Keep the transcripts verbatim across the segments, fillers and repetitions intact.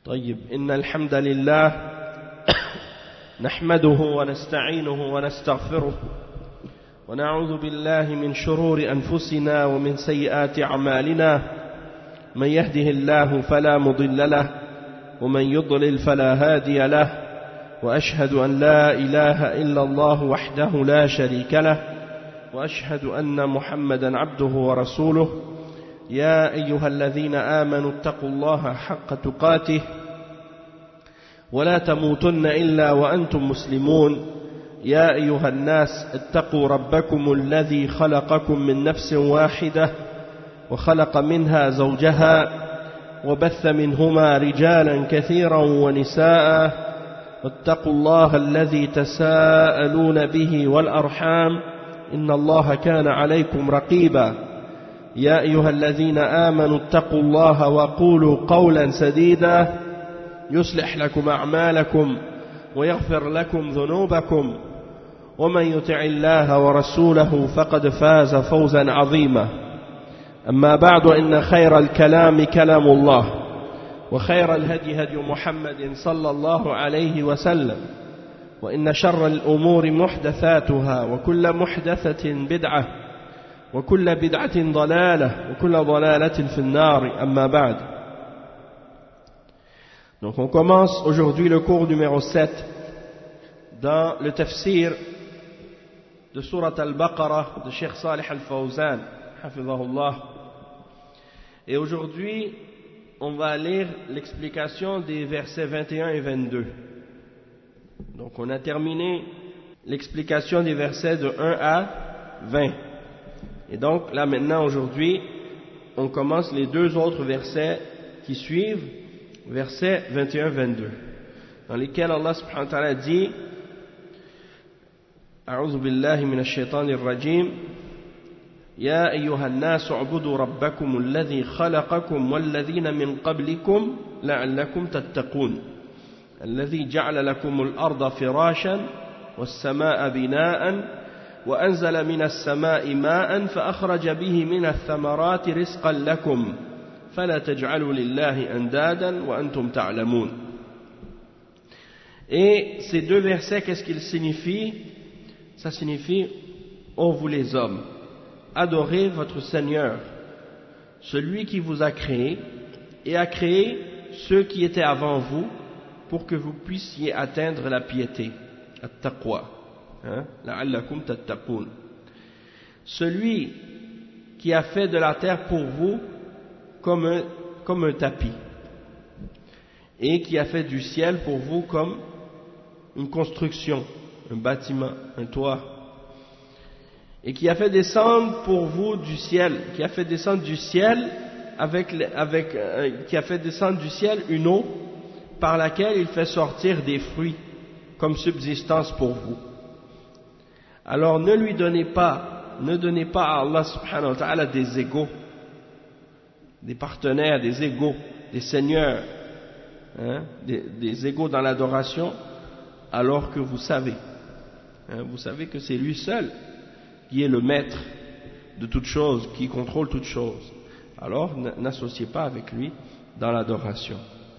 طيب إن الحمد لله نحمده ونستعينه ونستغفره ونعوذ بالله من شرور أنفسنا ومن سيئات أعمالنا من يهده الله فلا مضل له ومن يضلل فلا هادي له وأشهد أن لا إله إلا الله وحده لا شريك له وأشهد أن محمدا عبده ورسوله يا أيها الذين آمنوا اتقوا الله حق تقاته ولا تموتن إلا وأنتم مسلمون يا أيها الناس اتقوا ربكم الذي خلقكم من نفس واحدة وخلق منها زوجها وبث منهما رجالا كثيرا ونساء واتقوا الله الذي تساءلون به والأرحام إن الله كان عليكم رقيبا يا أيها الذين آمنوا اتقوا الله وقولوا قولا سديدا يصلح لكم أعمالكم ويغفر لكم ذنوبكم ومن يطع الله ورسوله فقد فاز فوزا عظيما أما بعد إن خير الكلام كلام الله وخير الهدي هدي محمد صلى الله عليه وسلم وإن شر الأمور محدثاتها وكل محدثة بدعة وكل بدعة ضلالة وكل ضلالة في النار أما بعد. Donc on commence aujourd'hui le cours numéro sept dans le tafsir de Surat Al-Baqarah de Cheikh Salih Al-Fawzan hafizahullah. Et aujourd'hui on va lire l'explication des versets vingt et un et vingt-deux. Donc on a terminé l'explication des versets de un à vingt. Et donc là maintenant aujourd'hui on commence les deux autres versets qui suivent, versets vingt et un vingt-deux, dans lesquels Allah subhanahu wa ta'ala dit A'udhu billahi minash shaitanir rajim Ya ayyuhan nasu ubudu rabbakum alladhi khalaqakum walladhina min qablikum la'allakum tattaqun alladhi ja'ala lakumul arda firashan was samaa'a bina'an وأنزل من السماء ماء فأخرج به من الثمرات رزقا لكم فلا تجعلوا لله أندادا وأنتم تعلمون. Et ces deux versets, qu'est-ce qu'ils signifient? Ça signifie, ô vous les hommes, adorez votre Seigneur, celui qui vous a créé et a créé ceux qui étaient avant vous pour que vous puissiez atteindre la piété, at-taqwa. Hein? La'allakum tattaqun. Celui qui a fait de la terre pour vous comme un, comme un tapis et qui a fait du ciel pour vous comme une construction, un bâtiment, un toit, et qui a fait descendre pour vous du ciel, qui a fait descendre du ciel avec, avec euh, qui a fait descendre du ciel une eau par laquelle il fait sortir des fruits comme subsistance pour vous. Alors ne lui donnez pas, ne donnez pas à Allah subhanahu wa ta'ala des égaux, des partenaires, des égaux, des seigneurs, hein, des, des égaux dans l'adoration, alors que vous savez, hein, vous savez que c'est lui seul qui est le maître de toutes choses, qui contrôle toutes choses. Alors n'associez pas avec lui dans l'adoration.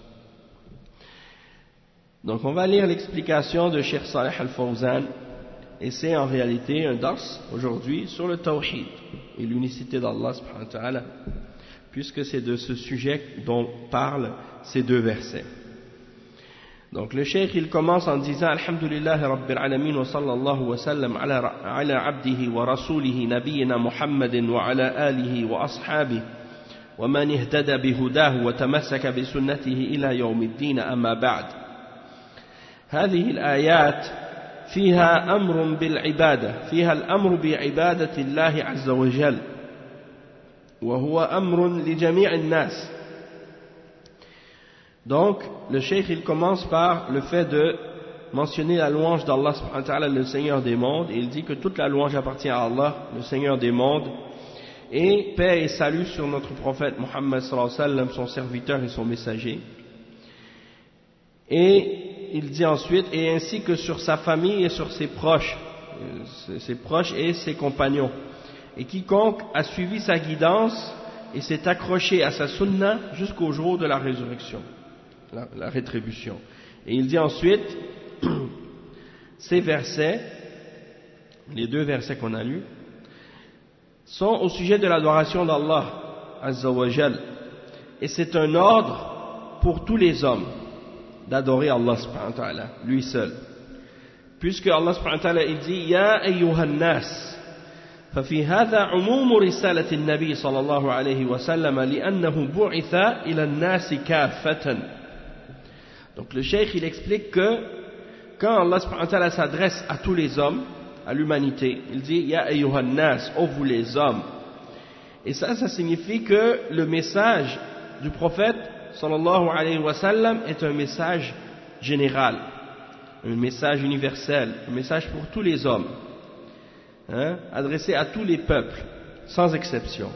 Donc on va lire l'explication de Cheikh Salih Al-Fawzan. Et c'est en réalité un dars aujourd'hui sur le tawhid et l'unicité d'Allah subhanahu wa ta'ala, puisque c'est de ce sujet dont parlent ces deux versets. Donc le cheikh il commence en disant Alhamdulillah Rabbil Alamin wa sallallahu wa sallam ala, ala abdihi wa rasulihi nabiyyina Muhammadin wa ala alihi wa ashabihi wa man ihtada bihudahu wa tamassaka bi sunnatihi ila yawmiddin amma ba'd. هذه الآيات فيها أمر بالعبادة فيها الأمر بعبادة الله عز وجل وهو أمر لجميع الناس. Donc le cheikh il commence par le fait de mentionner la louange d'Allah subhanahu wa ta'ala, le Seigneur des mondes, et il dit que toute la louange appartient à Allah, le Seigneur des mondes, et paix et salut sur notre prophète Muhammad sallallahu alayhi wa sallam, son serviteur et son messager. Et il dit ensuite, et ainsi que sur sa famille et sur ses proches, ses proches et ses compagnons. Et quiconque a suivi sa guidance et s'est accroché à sa sunna jusqu'au jour de la résurrection. la, la rétribution. Et il dit ensuite, ces versets, les deux versets qu'on a lus, sont au sujet de l'adoration d'Allah Azza wa Jal. Et c'est un ordre pour tous les hommes d'adorer Allah subhanahu wa ta'ala, lui seul. Puisque Allah subhanahu wa ta'ala il dit Ya ayyuhan nas, ففي هذا عموم رسالة النبي صلى الله عليه وسلم لأنه بعث إلى الناس كافة. Donc le cheikh il explique que quand Allah subhanahu wa ta'ala s'adresse à tous les hommes, à l'humanité, il dit Ya ayyuhan nas, ô vous les hommes. Et ça, ça signifie que le message du prophète sallallahu alayhi wa sallam est un message général, un message universel, un message pour tous les hommes, hein, adressé à tous les peuples, sans exception.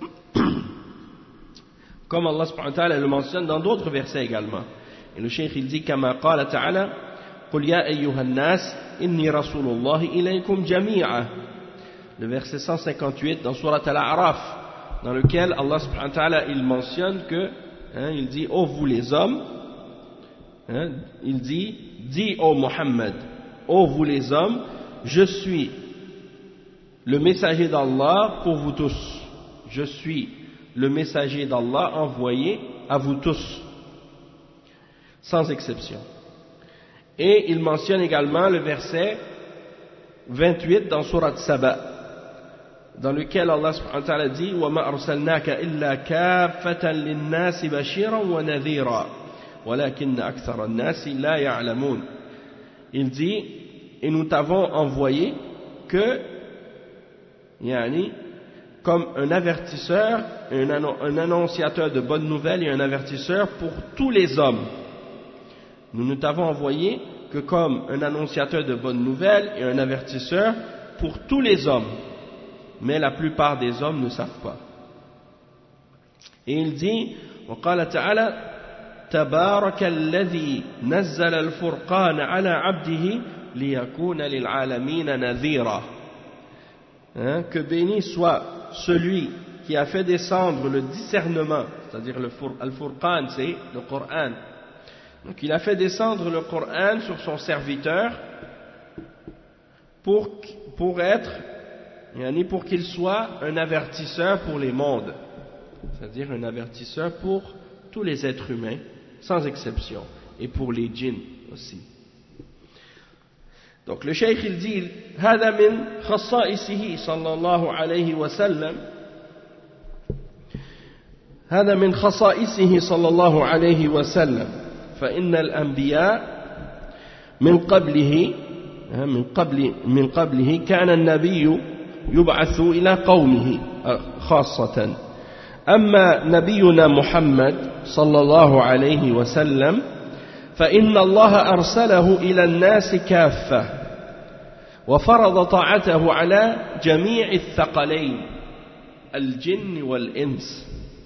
Comme Allah subhanahu wa ta'ala le mentionne dans d'autres versets également. Et le cheikh il dit Kama qala ta'ala Qul ya ayyuhan nas inni rasulullah ilaykum jami'a. Le verset cent cinquante-huit dans Surat Al-A'raf, dans lequel Allah subhanahu wa ta'ala il mentionne que hein, il dit ô vous les hommes, hein, il dit dis ô Muhammad, ô vous les hommes, je suis le messager d'Allah pour vous tous, je suis le messager d'Allah envoyé à vous tous, sans exception. Et il mentionne également le verset vingt-huit dans Surat Saba, dans lequel Allah subhanahu wa ta'ala dit وَمَا أَرْسَلْنَاكَ إِلَّا كَافَّةً لِلنَّاسِ بَشِيرًا وَنَذِيرًا وَلَكِنَّ أَكْثَرَ النَّاسِ لَا يَعْلَمُونَ. Il dit et nous t'avons envoyé que yani, comme un avertisseur, un, un annonciateur de bonnes nouvelles et un avertisseur pour tous les hommes. Nous ne t'avons envoyé que comme un annonciateur de bonnes nouvelles et un avertisseur pour tous les hommes. Mais la plupart des hommes ne savent pas. Et il dit, وقال تعالى تبارك الذي نزل الفرقان على عبده ليكون للعالمين نذيرا. Hein, que béni soit celui qui a fait descendre le discernement, c'est-à-dire le Al-Furqan, c'est le Coran. Donc il a fait descendre le Coran sur son serviteur pour, pour être, pour qu'il soit un avertisseur pour les mondes, c'est-à-dire un avertisseur pour tous les êtres humains, sans exception, et pour les djinns aussi. Donc le cheikh il dit هذا من خصائصه صلى الله عليه وسلم هذا من خصائصه صلى الله عليه وسلم فإن الأنبياء من قبله من قبل من قبله كان النبي يبعث إلى قومه خاصة أما نبينا محمد صلى الله عليه وسلم فإن الله أرسله إلى الناس كافة وفرض طاعته على جميع الثقلين الجن والإنس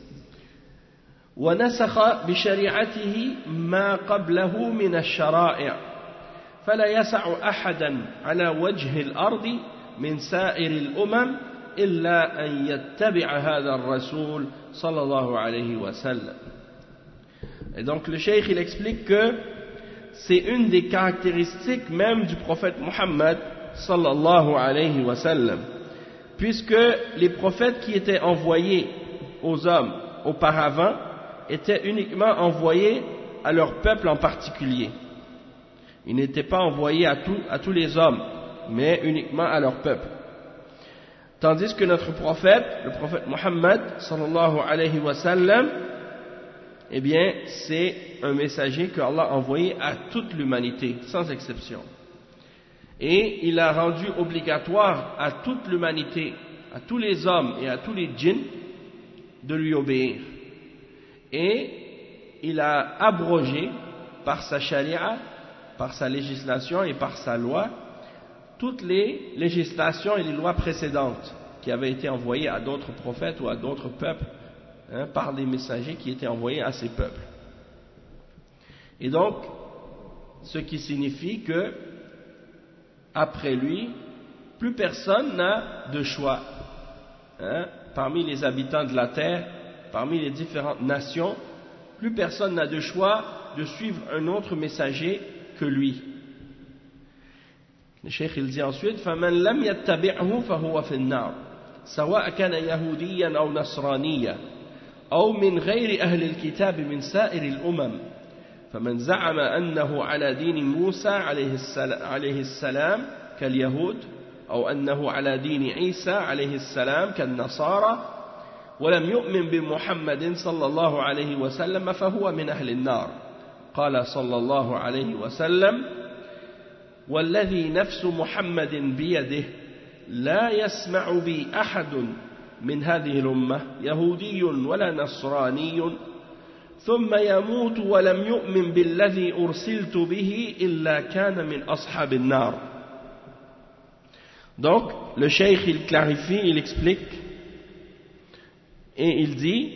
ونسخ بشريعته ما قبله من الشرائع فلا يسع أحدا على وجه الأرض من سائر الأمم إلا أن يتبع هذا الرسول صلى الله عليه وسلم. Et donc le cheikh il explique que c'est une des caractéristiques même du prophète Muhammad sallallahu alayhi wa sallam, puisque les prophètes qui étaient envoyés aux hommes auparavant étaient uniquement envoyés à leur peuple en particulier. Ils n'étaient pas envoyés à, tout, à tous les hommes, mais uniquement à leur peuple. Tandis que notre prophète, le prophète Muhammad sallallahu alayhi wa sallam, eh bien, c'est un messager que Allah a envoyé à toute l'humanité, sans exception. Et il a rendu obligatoire à toute l'humanité, à tous les hommes et à tous les djinns, de lui obéir. Et il a abrogé par sa charia, par sa législation et par sa loi, toutes les législations et les lois précédentes qui avaient été envoyées à d'autres prophètes ou à d'autres peuples, hein, par des messagers qui étaient envoyés à ces peuples. Et donc, ce qui signifie que, après lui, plus personne n'a de choix. Hein, parmi les habitants de la terre, parmi les différentes nations, plus personne n'a de choix de suivre un autre messager que lui. Le cheikh il dit ensuite فَمَنْ لَمْ يَتَّبِعْهُ فَهُوَ فِي النَّارِ سواء كان يهوديا أو نصرانيا أو من غير أهل الكتاب من سائر الأمم فمن زعم أنه على دين موسى عليه السلام كاليهود أو أنه على دين عيسى عليه السلام كالنصارى ولم يؤمن بمحمد صلى الله عليه وسلم فهو من أهل النار قال صلى الله عليه وسلم والذي نفس محمد بيده لا يسمع بي أحد من هذه الأمة يهودي ولا نصراني ثم يموت ولم يؤمن بالذي أرسلت به إلا كان من أصحاب النار. Donc, le cheikh il clarifie, il explique et il dit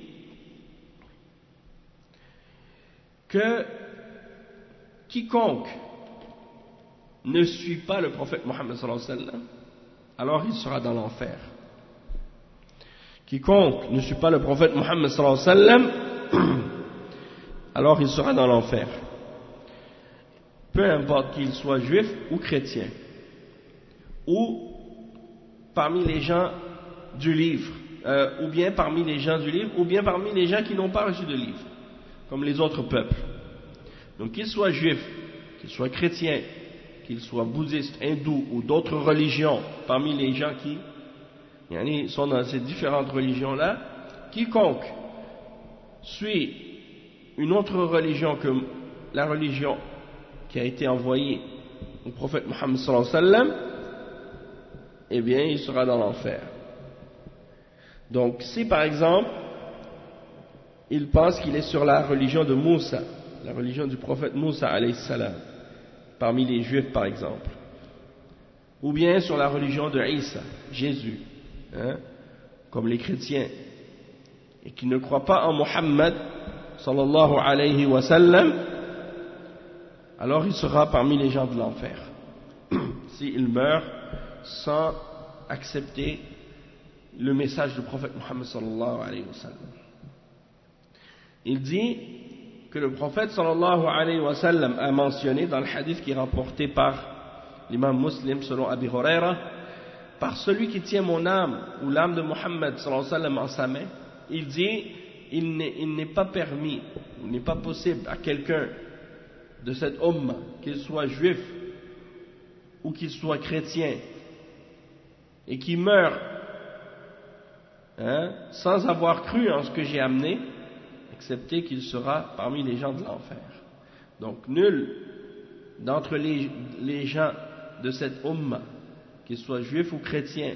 que quiconque ne suit pas le prophète Mohammed sallallahu alayhi wa sallam, alors il sera dans l'enfer. Quiconque ne suit pas le prophète Mohammed sallallahu alayhi wa sallam, alors il sera dans l'enfer. Peu importe qu'il soit juif ou chrétien, ou parmi les gens du livre, euh, ou bien parmi les gens du livre, ou bien parmi les gens qui n'ont pas reçu de livre, comme les autres peuples. Donc qu'il soit juif, qu'il soit chrétien, qu'il soit bouddhiste, hindou ou d'autres religions, parmi les gens qui sont dans ces différentes religions-là, quiconque suit une autre religion que la religion qui a été envoyée au prophète Mohammed sallallahu alayhi wa sallam, eh bien il sera dans l'enfer. Donc si par exemple il pense qu'il est sur la religion de Moussa, la religion du prophète Moussa alayhi salam, parmi les juifs par exemple, ou bien sur la religion de Isa, Jésus, hein, comme les chrétiens, et qui ne croient pas en Muhammad sallallahu alayhi wa sallam, alors il sera parmi les gens de l'enfer s'il meurt sans accepter le message du prophète Muhammad sallallahu alayhi wa sallam. Il dit que le prophète sallallahu alayhi wa sallam a mentionné dans le hadith qui est rapporté par l'imam Muslim selon Abi Huraira, par celui qui tient mon âme ou l'âme de Muhammad sallallahu alayhi wa sallam en sa main, il dit il n'est, il n'est pas permis, il n'est pas possible à quelqu'un de cette umma, qu'il soit juif ou qu'il soit chrétien, et qui meurt hein, sans avoir cru en ce que j'ai amené, excepté qu'il sera parmi les gens de l'enfer. Donc nul d'entre les, les gens de cette umma, qu'il soit juif ou chrétien,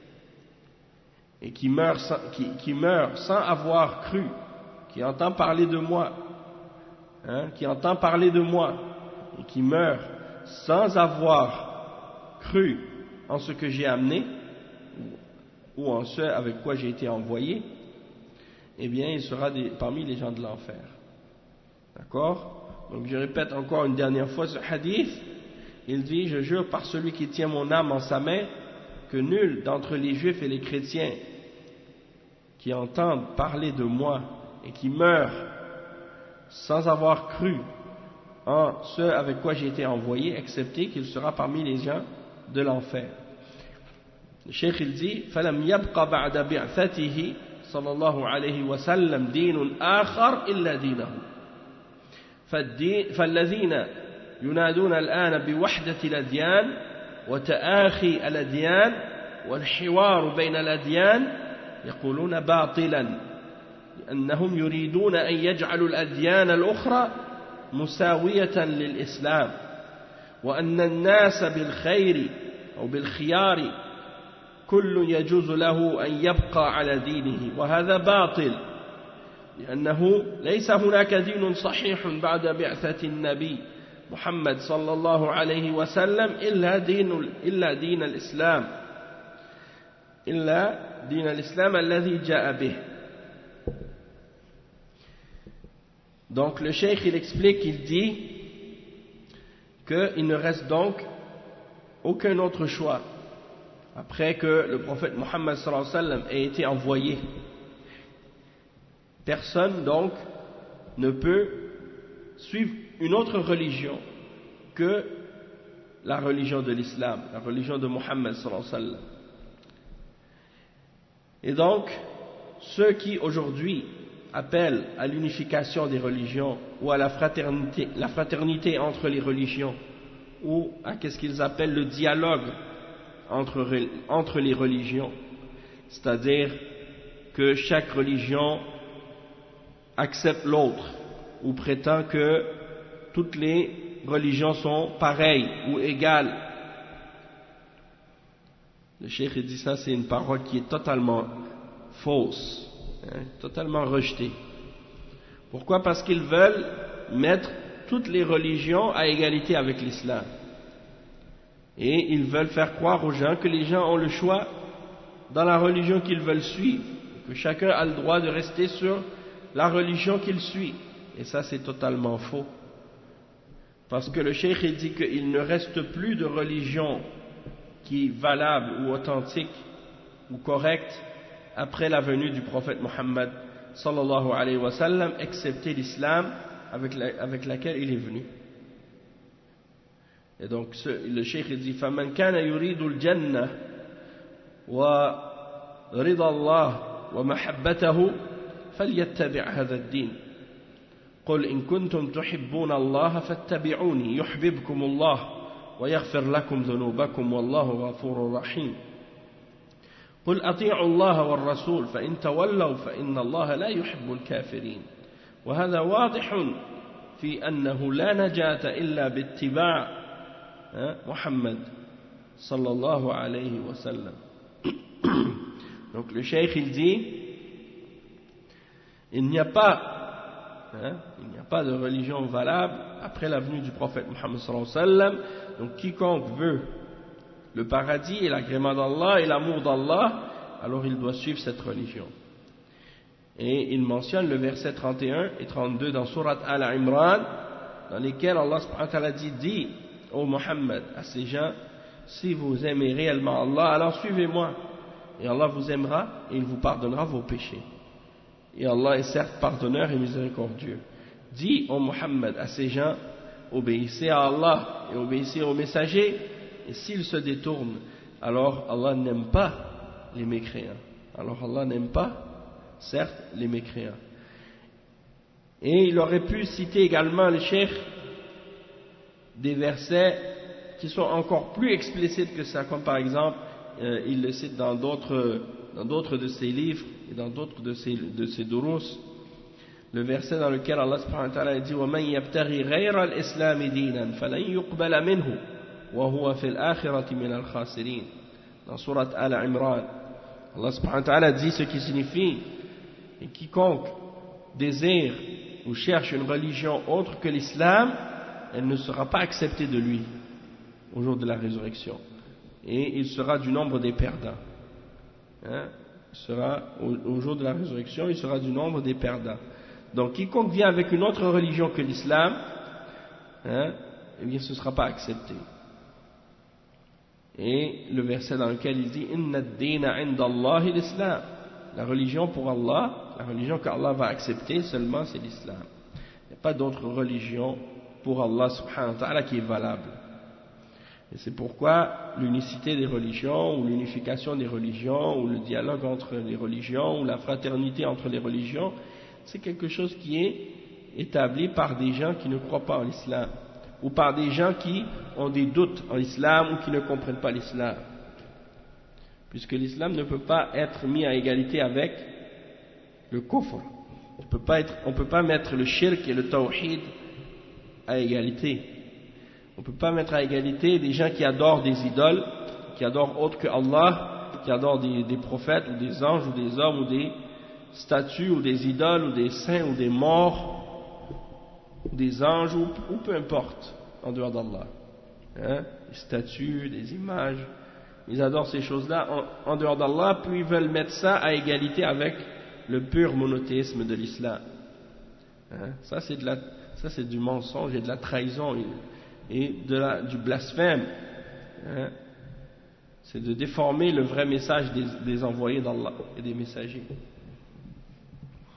et qui meurt, sans, qui, qui meurt sans avoir cru, qui entend parler de moi, hein, qui entend parler de moi, et qui meurt sans avoir cru en ce que j'ai amené, ou en ce avec quoi j'ai été envoyé, eh bien il sera des, parmi les gens de l'enfer. D'accord? Donc je répète encore une dernière fois ce hadith. Il dit, je jure par celui qui tient mon âme en sa main, que nul d'entre les juifs et les chrétiens qui entendent parler de moi et qui meurent sans avoir cru en ce avec quoi j'ai été envoyé, excepté qu'il sera parmi les gens de l'enfer. Le cheikh il dit فَلَمْ يَبْقَ بَعْدَ بِعْثَتِهِ صلى الله عليه وسلم دين آخر إلا دينه فالذين ينادون الآن بوحدة الأديان وتآخي الأديان والحوار بين الأديان يقولون باطلا لأنهم يريدون أن يجعلوا الأديان الأخرى مساوية للإسلام وأن الناس بالخير أو بالخيار كل يجوز له أن يبقى على دينه وهذا باطل لأنه ليس هناك دين صحيح بعد بعثة النبي محمد صلى الله عليه وسلم إلا دين إلا دين الإسلام إلا دين الإسلام الذي جاء به. Donc le cheikh il explique, il dit qu'il ne reste donc aucun autre choix après que le prophète Mohammed sallallahu alayhi wa sallam ait été envoyé. Personne donc ne peut suivent une autre religion que la religion de l'islam, la religion de Mohammed sallallahu alayhi wa sallam. Et donc, ceux qui aujourd'hui appellent à l'unification des religions ou à la fraternité, la fraternité entre les religions, ou à qu'est-ce qu'ils appellent le dialogue entre, entre les religions, c'est-à-dire que chaque religion accepte l'autre ou prétend que toutes les religions sont pareilles ou égales. Le cheikh dit ça, c'est une parole qui est totalement fausse, hein, totalement rejetée. Pourquoi? Parce qu'ils veulent mettre toutes les religions à égalité avec l'islam. Et ils veulent faire croire aux gens que les gens ont le choix dans la religion qu'ils veulent suivre, que chacun a le droit de rester sur la religion qu'il suit. Et ça, c'est totalement faux. Parce que le cheikh dit qu'il ne reste plus de religion qui est valable ou authentique ou correcte après la venue du prophète Mohammed sallallahu alayhi wa sallam, excepté l'islam avec, la, avec laquelle il est venu. Et donc ce, le cheikh dit فَمَنْ كَانَ يُرِيدُ الْجَنَّةِ وَرِضَى اللَّهِ وَمَحَبَّتَهُ فَلْيَتَّبِعْ هَذَا الدِّينَ قُلْ إِن كُنتُمْ تُحِبُّونَ اللَّهَ فَاتَّبِعُونِي يُحْبِبْكُمُ اللَّهُ ويغفر لكم ذنوبكم والله غفور رحيم قل أطيعوا الله والرسول فإن تولوا فإن الله لا يحب الكافرين وهذا واضح في أنه لا نجاة إلا باتباع محمد صلى الله عليه وسلم. Donc le cheikh il dit il n'y a pas Hein, il n'y a pas de religion valable après la venue du prophète Mohammed sallallahu alayhi wa sallam. Donc quiconque veut le paradis et l'agrément d'Allah et l'amour d'Allah, alors il doit suivre cette religion. Et il mentionne le verset trente et un et trente-deux dans Surat Al-Imran, dans lesquels Allah subhanahu wa ta'ala dit, dit ô Mohammed à ces gens, si vous aimez réellement Allah, alors suivez-moi et Allah vous aimera et il vous pardonnera vos péchés. Et Allah est certes pardonneur et miséricordieux. Dis ô Mohammed à ces gens, obéissez à Allah et obéissez aux messagers, et s'ils se détournent, alors Allah n'aime pas les mécréants. Alors Allah n'aime pas, certes, les mécréants. Et il aurait pu citer également le cheikh des versets qui sont encore plus explicites que ça, comme par exemple, euh, il le cite dans d'autres dans d'autres de ses livres et dans d'autres de ses, de ses durus, le verset dans lequel Allah subhanahu wa ta'ala dit وَمَنْ يَبْتَغِي غَيْرَ الْإِسْلَامِ دِينًا فَلَنْ يُقْبَلَ مِنْهُ وَهُوَ فِي الْآخِرَةِ مِنَ الْخَاسِرِينَ. Dans Surat Al-Imran, Allah subhanahu wa ta'ala dit ce qui signifie, et quiconque désire ou cherche une religion autre que l'islam, elle ne sera pas acceptée de lui au jour de la résurrection, et il sera du nombre des perdants. Hein, il sera, au, au jour de la résurrection, il sera du nombre des perdants. Donc quiconque vient avec une autre religion que l'islam, hein, eh bien ce ne sera pas accepté. Et le verset dans lequel il dit Inna ad-dina 'inda Allahi l'islam, la religion pour Allah, la religion qu'Allah va accepter seulement, c'est l'islam. Il n'y a pas d'autre religion pour Allah subhanahu wa ta'ala qui est valable. Et c'est pourquoi l'unicité des religions, ou l'unification des religions, ou le dialogue entre les religions, ou la fraternité entre les religions, c'est quelque chose qui est établi par des gens qui ne croient pas en l'islam, ou par des gens qui ont des doutes en l'islam, ou qui ne comprennent pas l'islam. Puisque l'islam ne peut pas être mis à égalité avec le kufr. On peut pas être, on peut pas mettre le shirk et le tawhid à égalité. On ne peut pas mettre à égalité des gens qui adorent des idoles, qui adorent autre que Allah, qui adorent des, des prophètes ou des anges ou des hommes ou des statues ou des idoles ou des saints ou des morts, ou des anges ou, ou peu importe en dehors d'Allah. Hein? Des statues, des images, ils adorent ces choses-là en, en dehors d'Allah, puis ils veulent mettre ça à égalité avec le pur monothéisme de l'islam. Hein? Ça c'est de la, ça c'est du mensonge et de la trahison et de la, du blasphème. Hein? C'est de déformer le vrai message des, des envoyés d'Allah et des messagers.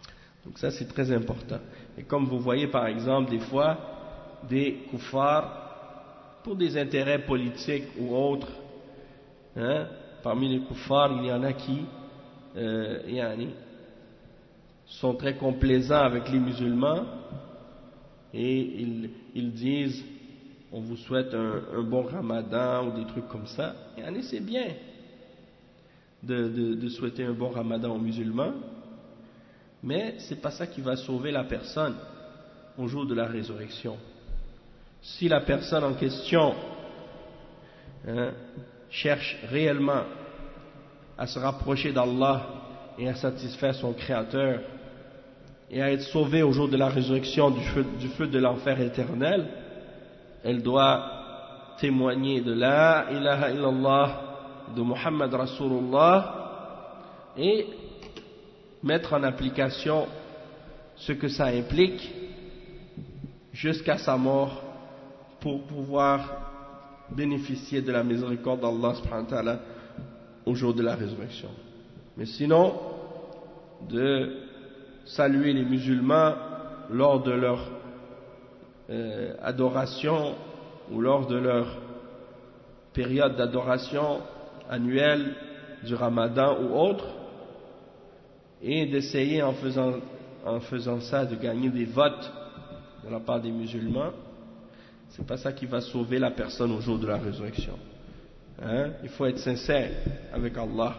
Donc ça c'est très important. Et comme vous voyez par exemple des fois des kuffars pour des intérêts politiques ou autres, hein, parmi les kuffars il y en a qui euh, yani, sont très complaisants avec les musulmans et ils, ils disent on vous souhaite un, un bon ramadan ou des trucs comme ça. Yani, c'est bien de, de, de souhaiter un bon ramadan aux musulmans, mais c'est pas ça qui va sauver la personne au jour de la résurrection. Si la personne en question hein, cherche réellement à se rapprocher d'Allah et à satisfaire son Créateur et à être sauvée au jour de la résurrection du feu, du feu de l'enfer éternel, elle doit témoigner de la ilaha illallah, de Muhammad Rasulullah et mettre en application ce que ça implique jusqu'à sa mort pour pouvoir bénéficier de la miséricorde d'Allah subhanahu wa ta'ala au jour de la résurrection. Mais sinon, de saluer les musulmans lors de leur euh, adoration ou lors de leur période d'adoration annuelle du Ramadan ou autre, et d'essayer en faisant, en faisant ça de gagner des votes de la part des musulmans, c'est pas ça qui va sauver la personne au jour de la résurrection. Hein? Il faut être sincère avec Allah.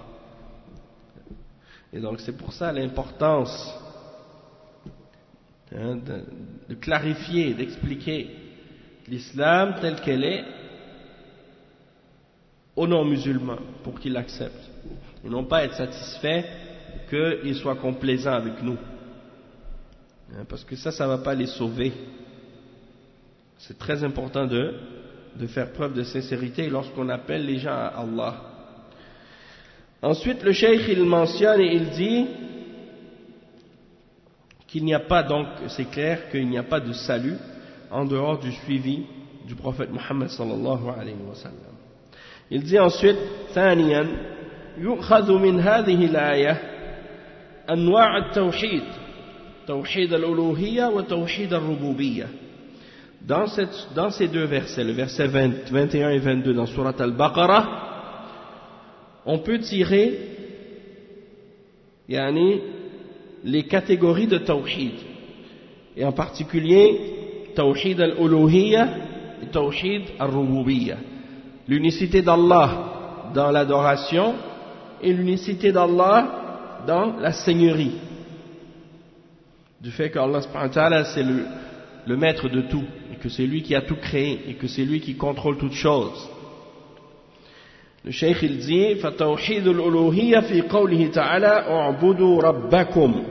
Et donc c'est pour ça l'importance hein, de, de clarifier, d'expliquer l'islam tel qu'elle est aux non-musulmans pour qu'ils l'acceptent. Et non pas être satisfait qu'ils soient complaisants avec nous. Hein, parce que ça, ça ne va pas les sauver. C'est très important de, de faire preuve de sincérité lorsqu'on appelle les gens à Allah. Ensuite, le cheikh il mentionne et il dit qu'il n'y a pas, donc c'est clair qu'il n'y a pas de salut en dehors du suivi du prophète Muhammad sallallahu alayhi wa sallam. Il dit ensuite, ثانيا يؤخذ من هذه الآية أنواع التوحيد توحيد الألوهية وتوحيد الربوبية. Dans, cette, dans ces deux versets, le verset vingt, vingt et un et vingt-deux dans Surat Al-Baqarah, on peut tirer yani, les catégories de tawhid, et en particulier tawhid al-uluhiyya et tawhid al-rububiyya, l'unicité d'Allah dans l'adoration et l'unicité d'Allah dans la seigneurie, du fait qu'Allah subhanahu wa ta'ala c'est le, le maître de tout, et que c'est lui qui a tout créé, et que c'est lui qui contrôle toutes choses. Le cheikh il dit فَتَوْحِيدُ الْأُلُوهِيَّةِ فِي قَوْلِهِ تَعَالَى اعْبُدُوا رَبَّكُمْ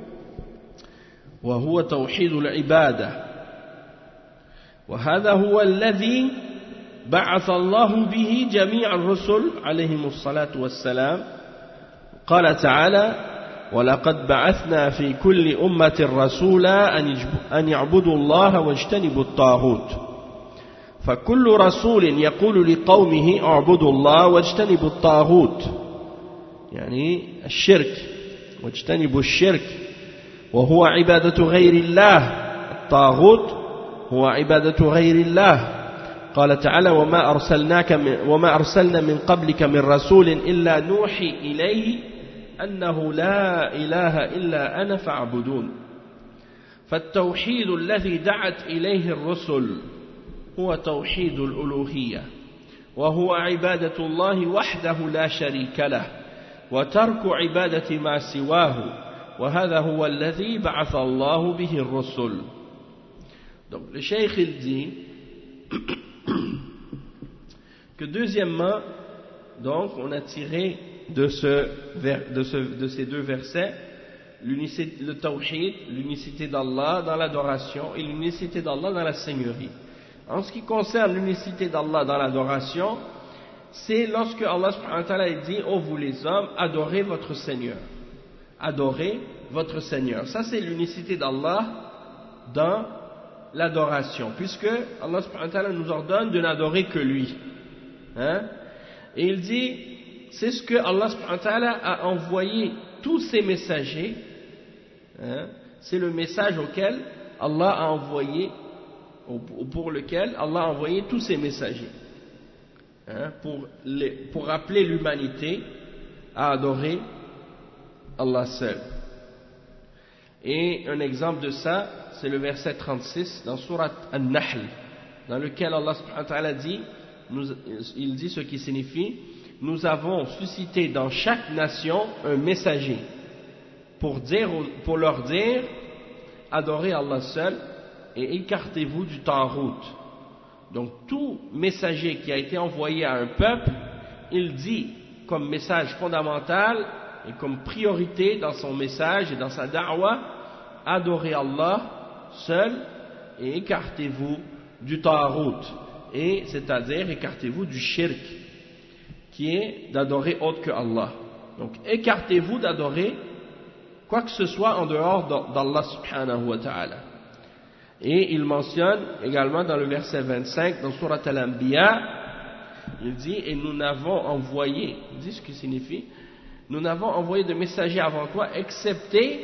وهو توحيد العبادة وهذا هو الذي بعث الله به جميع الرسل عليهم الصلاة والسلام. قال تعالى ولقد بعثنا في كل أمة رسولا أن يعبدوا الله واجتنبوا الطاغوت فكل رسول يقول لقومه اعبدوا الله واجتنبوا الطاغوت يعني الشرك واجتنبوا الشرك وهو عبادة غير الله. الطاغوت هو عبادة غير الله. قال تعالى وما أرسلناك من وما أرسلنا من قبلك من رسول إلا نوحي إليه أنه لا إله إلا أنا فاعبدون. فالتوحيد الذي دعت إليه الرسل هو توحيد الألوهية وهو عبادة الله وحده لا شريك له وترك عبادة ما سواه وهذا هو الذي بعث الله به الرسل. Donc le cheikh il dit que deuxièmement, donc on a tiré de, ce, de, ce, de ces deux versets l'unicité, le tawhid, l'unicité d'Allah dans l'adoration et l'unicité d'Allah dans la seigneurie. En ce qui concerne l'unicité d'Allah dans l'adoration, c'est lorsque Allah subhanahu wa ta'ala dit ô vous les hommes, adorez votre Seigneur. Adorez votre Seigneur. Ça c'est l'unicité d'Allah dans l'adoration, puisque Allah subhanahu wa ta'ala nous ordonne de n'adorer que lui. Hein? Et il dit, c'est ce que Allah subhanahu wa ta'ala a envoyé tous ses messagers hein, c'est le message auquel Allah a envoyé, pour lequel Allah a envoyé tous ses messagers, hein, pour, les, pour rappeler l'humanité à adorer Allah seul. Et un exemple de ça, c'est le verset trente-six dans Surat An-Nahl, dans lequel Allah subhanahu wa ta'ala dit, nous, il dit ce qui signifie: nous avons suscité dans chaque nation un messager pour, dire, pour leur dire adorez Allah seul et écartez-vous du Tarout. Donc tout messager qui a été envoyé à un peuple, il dit comme message fondamental et comme priorité dans son message et dans sa da'wah, adorez Allah seul et écartez-vous du Tarout, et c'est-à-dire écartez-vous du shirk, qui est d'adorer autre que Allah. Donc écartez-vous d'adorer quoi que ce soit en dehors d'Allah subhanahu wa ta'ala. Et il mentionne également dans le verset vingt-cinq, dans Surat Al-Anbiya, il dit, et nous n'avons envoyé, il dit ce qui signifie, nous n'avons envoyé de messagers avant toi, excepté,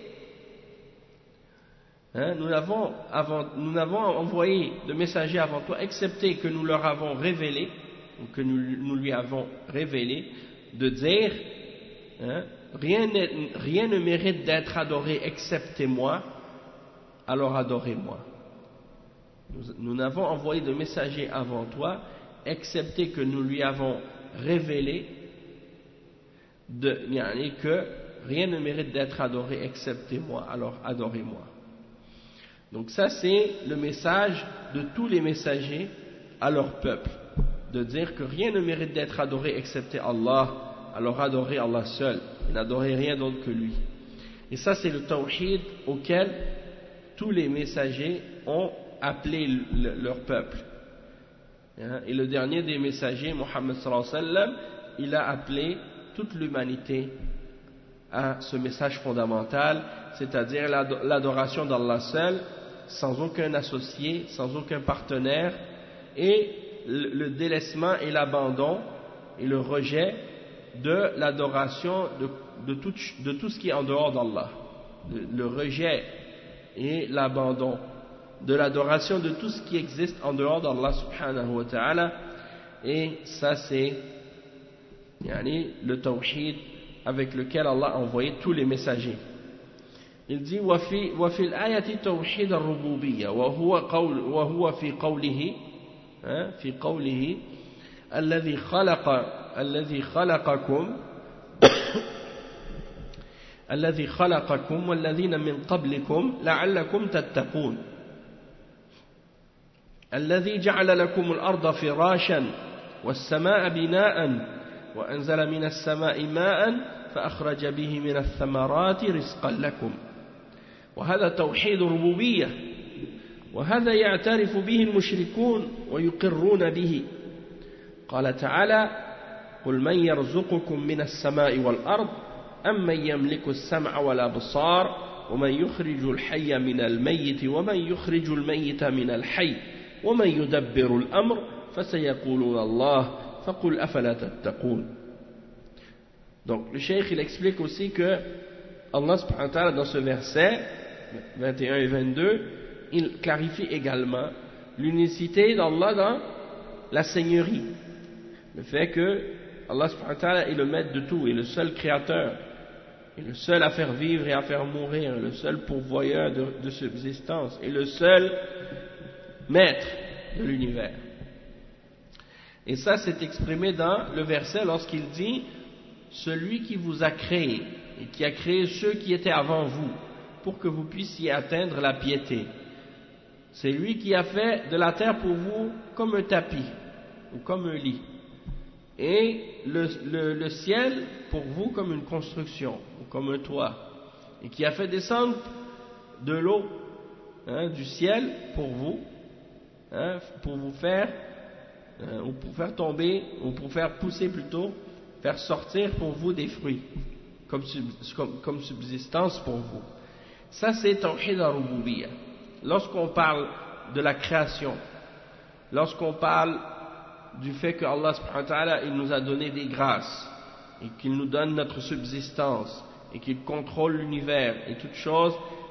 hein, nous n'avons nous n'avons envoyé de messagers avant toi, excepté que nous leur avons révélé, ou que nous, nous lui avons révélé, de dire, hein, rien, rien ne mérite d'être adoré excepté moi, alors adorez-moi. Nous, nous n'avons envoyé de messagers avant toi, excepté que nous lui avons révélé de, yani que rien ne mérite d'être adoré excepté moi, alors adorez-moi. Donc ça c'est le message de tous les messagers à leur peuple, de dire que rien ne mérite d'être adoré excepté Allah, alors adorez Allah seul, et n'adorez rien d'autre que lui. Et ça c'est le tawhid auquel tous les messagers ont appelé le, leur peuple. Et le dernier des messagers, Muhammad sallallahu alayhi wa sallam, il a appelé toute l'humanité à ce message fondamental, c'est-à-dire l'adoration d'Allah seul, sans aucun associé, sans aucun partenaire, et le délaissement et l'abandon et le rejet de l'adoration de, de, tout, de tout ce qui est en dehors d'Allah. Le, le rejet et l'abandon de l'adoration de tout ce qui existe en dehors d'Allah subhanahu wa ta'ala, et ça c'est yani, le tawhid avec lequel Allah a envoyé tous les messagers. Il dit وفي وفي الآية توحيد الربوبية وهو قول وهو في قوله في قوله الذي خلق الذي خلقكم الذي خلقكم والذين من قبلكم لعلكم تتقون الذي جعل لكم الأرض فراشا والسماء بناء وأنزل من السماء ماء فأخرج به من الثمرات رزقا لكم وهذا توحيد ربوبية وهذا يعترف به المشركون ويقرون به قال تعالى قل من يرزقكم من السماء والأرض أم من يملك السمع والأبصار ومن يخرج الحي من الميت ومن يخرج الميت من الحي ومن يدبر الأمر فسيقولون الله فقل أفلا تتقون. Donc le cheikh il explique aussi que Allah subhanahu wa ta'ala dans ce verset vingt et un et vingt-deux il clarifie également l'unicité d'Allah dans la seigneurie, le fait que Allah subhanahu wa ta'ala est le maître de tout, est le seul créateur, est le seul à faire vivre et à faire mourir, le seul pourvoyeur de, de subsistance, et le seul maître de l'univers. Et ça c'est exprimé dans le verset lorsqu'il dit celui qui vous a créé et qui a créé ceux qui étaient avant vous pour que vous puissiez atteindre la piété, c'est lui qui a fait de la terre pour vous comme un tapis ou comme un lit, et le, le, le ciel pour vous comme une construction ou comme un toit, et qui a fait descendre de l'eau, hein, du ciel pour vous, hein, pour vous faire hein, ou pour faire tomber ou pour faire pousser plutôt, faire sortir pour vous des fruits comme, comme, comme subsistance pour vous. Ça c'est Tawhid al-Rububiyyah. Lorsqu'on parle de la création, lorsqu'on parle du fait que Allah subhanahu wa ta'ala il nous a donné des grâces et qu'il nous donne notre subsistance et qu'il contrôle l'univers et toutes choses,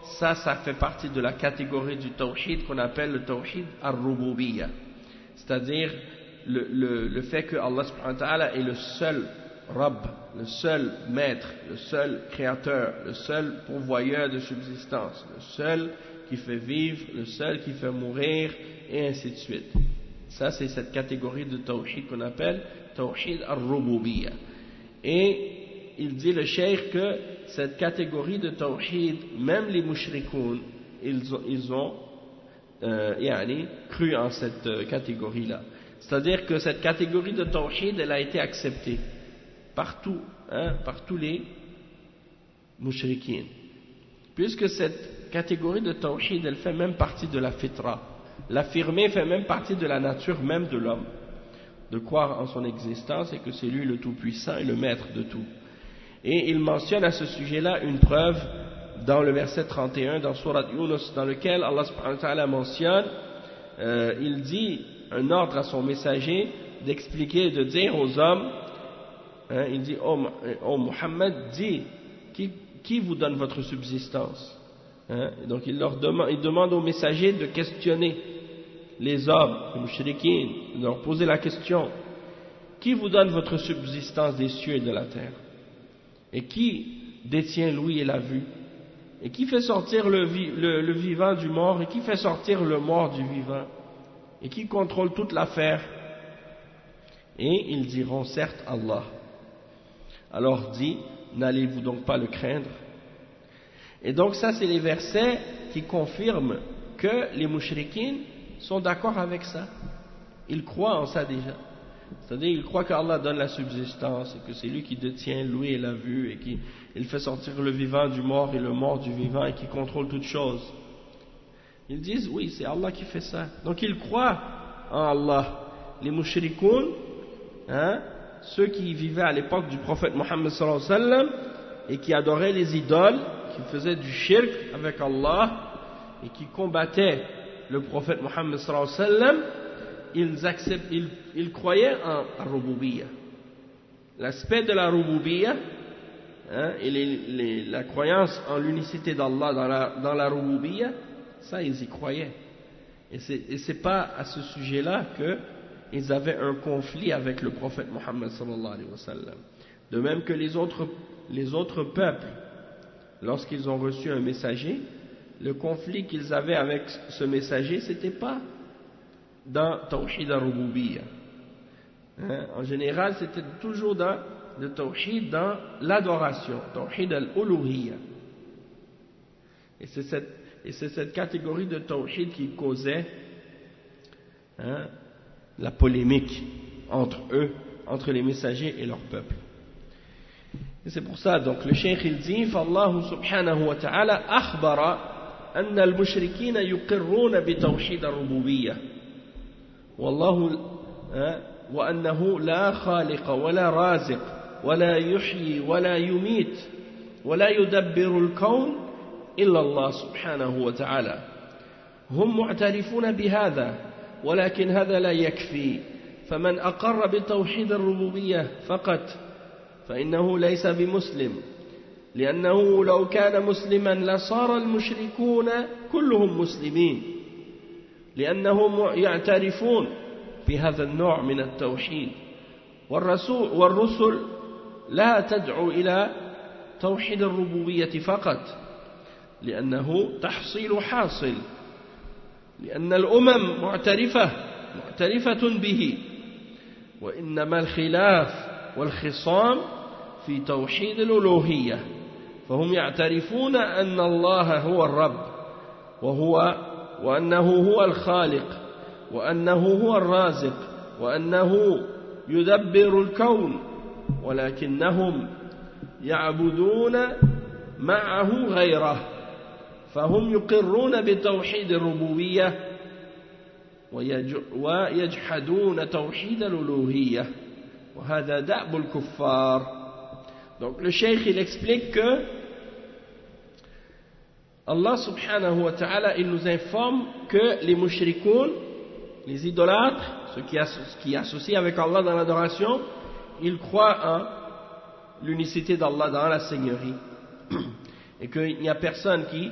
ça, ça fait partie de la catégorie du tawhid qu'on appelle le tawhid ar-rububiyya, c'est-à-dire le, le, le fait que Allah subhanahu wa ta'ala est le seul Rabb, le seul maître, le seul créateur, le seul pourvoyeur de subsistance, le seul qui fait vivre, le seul qui fait mourir, et ainsi de suite. Ça, c'est cette catégorie de tawhid qu'on appelle tawhid ar-rububiyya. Et il dit le cheikh que cette catégorie de tawhid, même les mushrikoun, ils ont, ils ont euh, yani, cru en cette euh, catégorie-là. C'est-à-dire que cette catégorie de tawhid, elle a été acceptée partout, hein, par tous les mushrikines. Puisque cette catégorie de tawhid, elle fait même partie de la fitra. L'affirmer fait même partie de la nature même de l'homme, de croire en son existence et que c'est lui le tout-puissant et le maître de tout. Et il mentionne à ce sujet-là une preuve dans le verset trente et un dans Surat Yunus, dans lequel Allah subhanahu wa ta'ala mentionne, euh, il dit un ordre à son messager d'expliquer, de dire aux hommes, hein, il dit, oh, oh Muhammad, dis, qui, qui vous donne votre subsistance? Hein, donc il leur demande, il demande aux messagers de questionner les hommes, les mushrikines, de leur poser la question, qui vous donne votre subsistance des cieux et de la terre? Et qui détient l'ouïe et la vue? Et qui fait sortir le, vi, le, le vivant du mort? Et qui fait sortir le mort du vivant? Et qui contrôle toute l'affaire? Et ils diront certes Allah. Alors dit, n'allez-vous donc pas le craindre? Et donc ça, c'est les versets qui confirment que les mushrikines sont d'accord avec ça. Ils croient en ça déjà. C'est-à-dire, ils croient qu'Allah donne la subsistance et que c'est lui qui détient l'ouïe et la vue et qui il fait sortir le vivant du mort et le mort du vivant et qui contrôle toutes choses. Ils disent, oui, c'est Allah qui fait ça. Donc ils croient en Allah. Les mushrikoun, hein, ceux qui vivaient à l'époque du prophète Mohammed sallallahu alayhi wa sallam et qui adoraient les idoles, qui faisaient du shirk avec Allah et qui combattaient le prophète Mohammed sallallahu alayhi wa sallam, ils, acceptent, ils, ils croyaient en Ar-Rububiyya. L'aspect de la Rububiyya, hein, et les, les, la croyance en l'unicité d'Allah dans la, dans la Rububiyya, ça ils y croyaient. Et ce n'est pas à ce sujet-là qu'ils avaient un conflit avec le prophète Mohammed sallallahu alayhi wa sallam. De même que les autres, les autres peuples, lorsqu'ils ont reçu un messager, le conflit qu'ils avaient avec ce messager, ce n'était pas dans Tawhid al-Rububiyya. Hein? En général, c'était toujours dans le Tawhid, dans l'adoration, Tawhid al-Uluhiyya. Et c'est cette, et c'est cette catégorie de Tawhid qui causait, hein, la polémique entre eux, entre les messagers et leur peuple. Et c'est pour ça, donc, le cheikh il dit, فالله سبحانه وتعالى أخبر أن المشركين يقرون بتوحيد الربوبية والله وأنه لا خالق ولا رازق ولا يحيي ولا يميت ولا يدبر الكون إلا الله سبحانه وتعالى. هم معترفون بهذا ولكن هذا لا يكفي، فمن أقر بتوحيد الربوبية فقط فإنه ليس بمسلم، لأنه لو كان مسلما لصار المشركون كلهم مسلمين، لأنهم يعترفون بهذا النوع من التوحيد، والرسول والرسل لا تدعو إلى توحيد الربوبية فقط، لأنه تحصيل حاصل، لأن الأمم معترفة معترفة به، وإنما الخلاف والخصام في توحيد الألوهية، فهم يعترفون أن الله هو الرب وهو وأنه هو الخالق وأنه هو الرازق وأنه يدبر الكون، ولكنهم يعبدون معه غيره، فهم يقرون بتوحيد الربوبية ويجحدون توحيد الألوهية، وهذا دأب الكفار. Donc le cheikh il explique que Allah subhanahu wa ta'ala il nous informe que les mushrikoun, les idolâtres, ceux qui, associ, qui associent avec Allah dans l'adoration, ils croient en l'unicité d'Allah dans la seigneurie et qu'il n'y a personne qui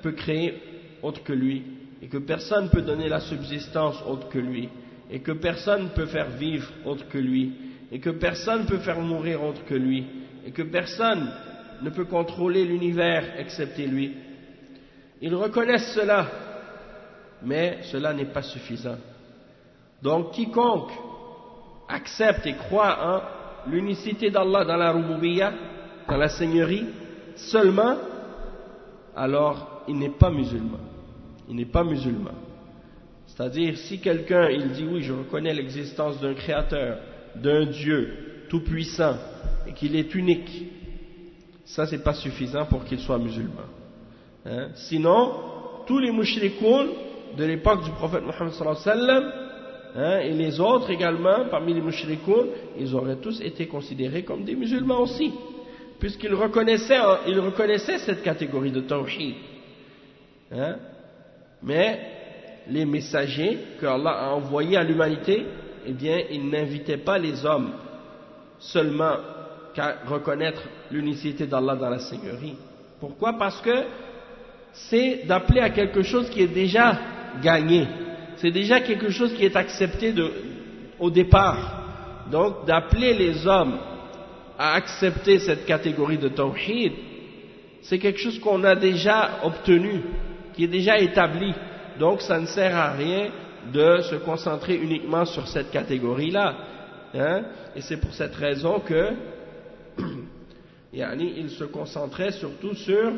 peut créer autre que lui, et que personne ne peut donner la subsistance autre que lui, et que personne ne peut faire vivre autre que lui, et que personne ne peut faire mourir autre que lui, et que personne ne peut contrôler l'univers excepté lui. Ils reconnaissent cela, mais cela n'est pas suffisant. Donc quiconque accepte et croit en l'unicité d'Allah dans la Rububiyyah, dans la Seigneurie, seulement, alors il n'est pas musulman. Il n'est pas musulman. C'est-à-dire, si quelqu'un, il dit oui, je reconnais l'existence d'un créateur, d'un Dieu tout-puissant, et qu'il est unique, ça c'est pas suffisant pour qu'il soit musulman. Hein? Sinon, tous les mushrikoun de l'époque du prophète Mohammed sallallahu alayhi wa sallam, hein, et les autres également, parmi les mushrikoun, ils auraient tous été considérés comme des musulmans aussi, puisqu'ils reconnaissaient, ils reconnaissaient cette catégorie de tawhid. Hein? Mais les messagers que Allah a envoyés à l'humanité, eh bien, ils n'invitaient pas les hommes seulement qu'à reconnaître l'unicité d'Allah dans la Seigneurie. Pourquoi? Parce que c'est d'appeler à quelque chose qui est déjà gagné. C'est déjà quelque chose qui est accepté de, au départ. Donc, d'appeler les hommes à accepter cette catégorie de tawhid, c'est quelque chose qu'on a déjà obtenu, qui est déjà établi. Donc, ça ne sert à rien de se concentrer uniquement sur cette catégorie-là. Hein? Et c'est pour cette raison que yani, il se concentrait surtout sur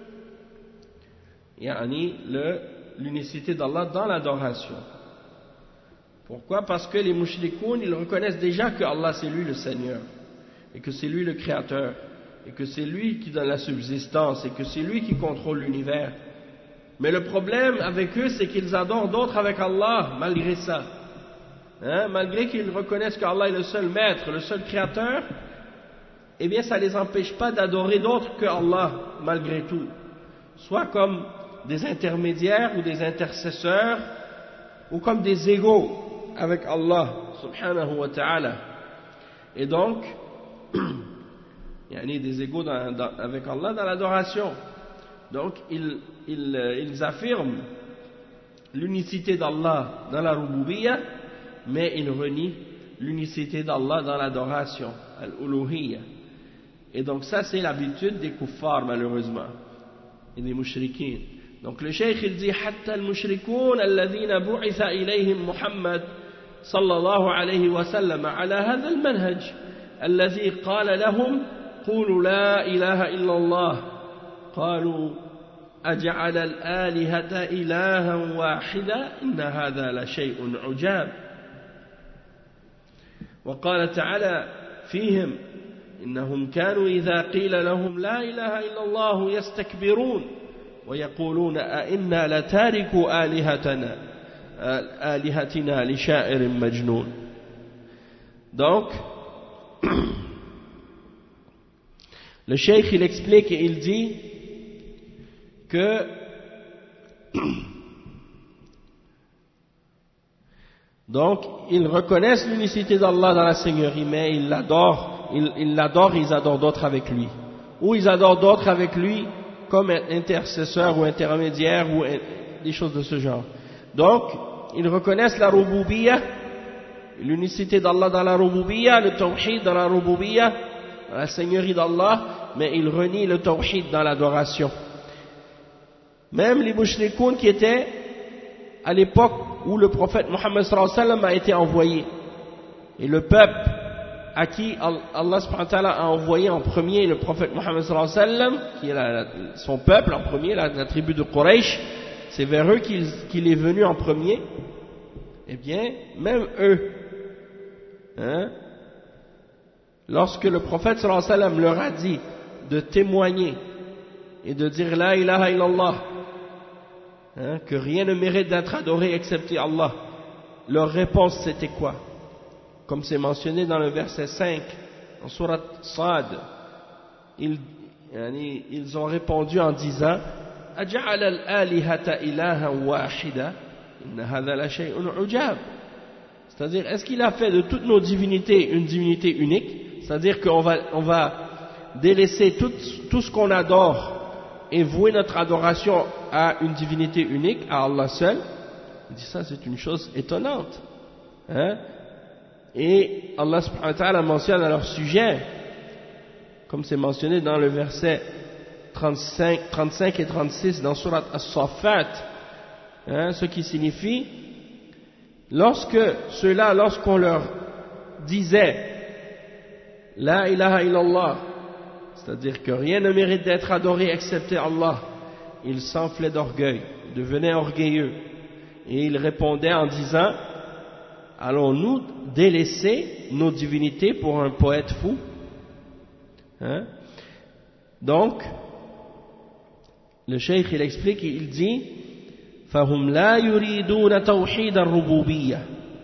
yani, le, l'unicité d'Allah dans l'adoration. Pourquoi? Parce que les mushrikoun, ils reconnaissent déjà que Allah c'est lui le Seigneur, et que c'est lui le Créateur, et que c'est lui qui donne la subsistance, et que c'est lui qui contrôle l'univers. Mais le problème avec eux, c'est qu'ils adorent d'autres avec Allah, malgré ça. Hein? Malgré qu'ils reconnaissent qu'Allah est le seul maître, le seul créateur, eh bien ça ne les empêche pas d'adorer d'autres que Allah, malgré tout. Soit comme des intermédiaires ou des intercesseurs, ou comme des égaux avec Allah, subhanahu wa ta'ala. Et donc, il y a des égaux dans, dans, avec Allah dans l'adoration. Donc, ils, ils, ils affirment l'unicité d'Allah dans la Rububiyyah, mais ils renient l'unicité d'Allah dans l'adoration, al-uluhiyyah. Et donc ça, c'est l'habitude des kuffars, malheureusement, et des mushrikins. Donc le cheikh, il dit « Hatta al-mushrikoun alladhina bu'itha ilayhim Muhammad sallallahu alayhi wa sallam ala hadha al-manhaj alladhi qala lahum qulu la ilaha illa Allah قالوا أجعل الآلهة إلها واحدا إن هذا لشيء عجاب وقال تعالى فيهم إنهم كانوا إذا قيل لهم لا إله إلا الله يستكبرون ويقولون أئنا لتاركوا آلهتنا آلهتنا لشاعر مجنون. Donc le cheikh il explique et il dit que donc ils reconnaissent l'unicité d'Allah dans la Seigneurie, mais ils l'adorent, ils, ils l'adorent et ils adorent d'autres avec lui, ou ils adorent d'autres avec lui comme intercesseur ou intermédiaire ou des choses de ce genre. Donc ils reconnaissent la Rububiyyah, l'unicité d'Allah dans la Rububiyyah, le Tawhid dans la Rububiyyah, la Seigneurie d'Allah, mais ils renient le Tawhid dans l'adoration. Même les mushrikoun qui étaient à l'époque où le prophète Mohammed sallallahu alayhi wa sallam a été envoyé, et le peuple à qui Allah subhanahu wa ta'ala a envoyé en premier le prophète Mohammed sallallahu alayhi wa sallam, qui est la, son peuple en premier, la, la tribu de Quraysh, c'est vers eux qu'il, qu'il est venu en premier. Eh bien, même eux, hein, lorsque le prophète sallallahu alayhi wa sallam leur a dit de témoigner et de dire la ilaha illallah, hein, que rien ne mérite d'être adoré excepté Allah, leur réponse c'était quoi? Comme c'est mentionné dans le verset cinq en surat Sad, ils, ils ont répondu en disant aja'ala al-alihata ilahan wahida inna hadha la shay'un ujab. C'est-à-dire, est-ce qu'il a fait de toutes nos divinités une divinité unique? C'est-à-dire qu'on va, on va délaisser tout, tout ce qu'on adore et vouer notre adoration à une divinité unique, à Allah seul, il dit ça c'est une chose étonnante. Hein? Et Allah subhanahu wa ta'ala mentionne à leur sujet, comme c'est mentionné dans le verset trente-cinq, trente-cinq et trente-six dans Surat As-Saffat, hein, ce qui signifie, lorsque ceux-là, lorsqu'on leur disait La ilaha illallah, c'est-à-dire que rien ne mérite d'être adoré excepté Allah, ils s'enflaient d'orgueil, devenaient orgueilleux, et ils répondaient en disant allons-nous délaisser nos divinités pour un poète fou? Hein? Donc, le cheikh il explique, il dit فهم لا يريدون توحيد الربوبية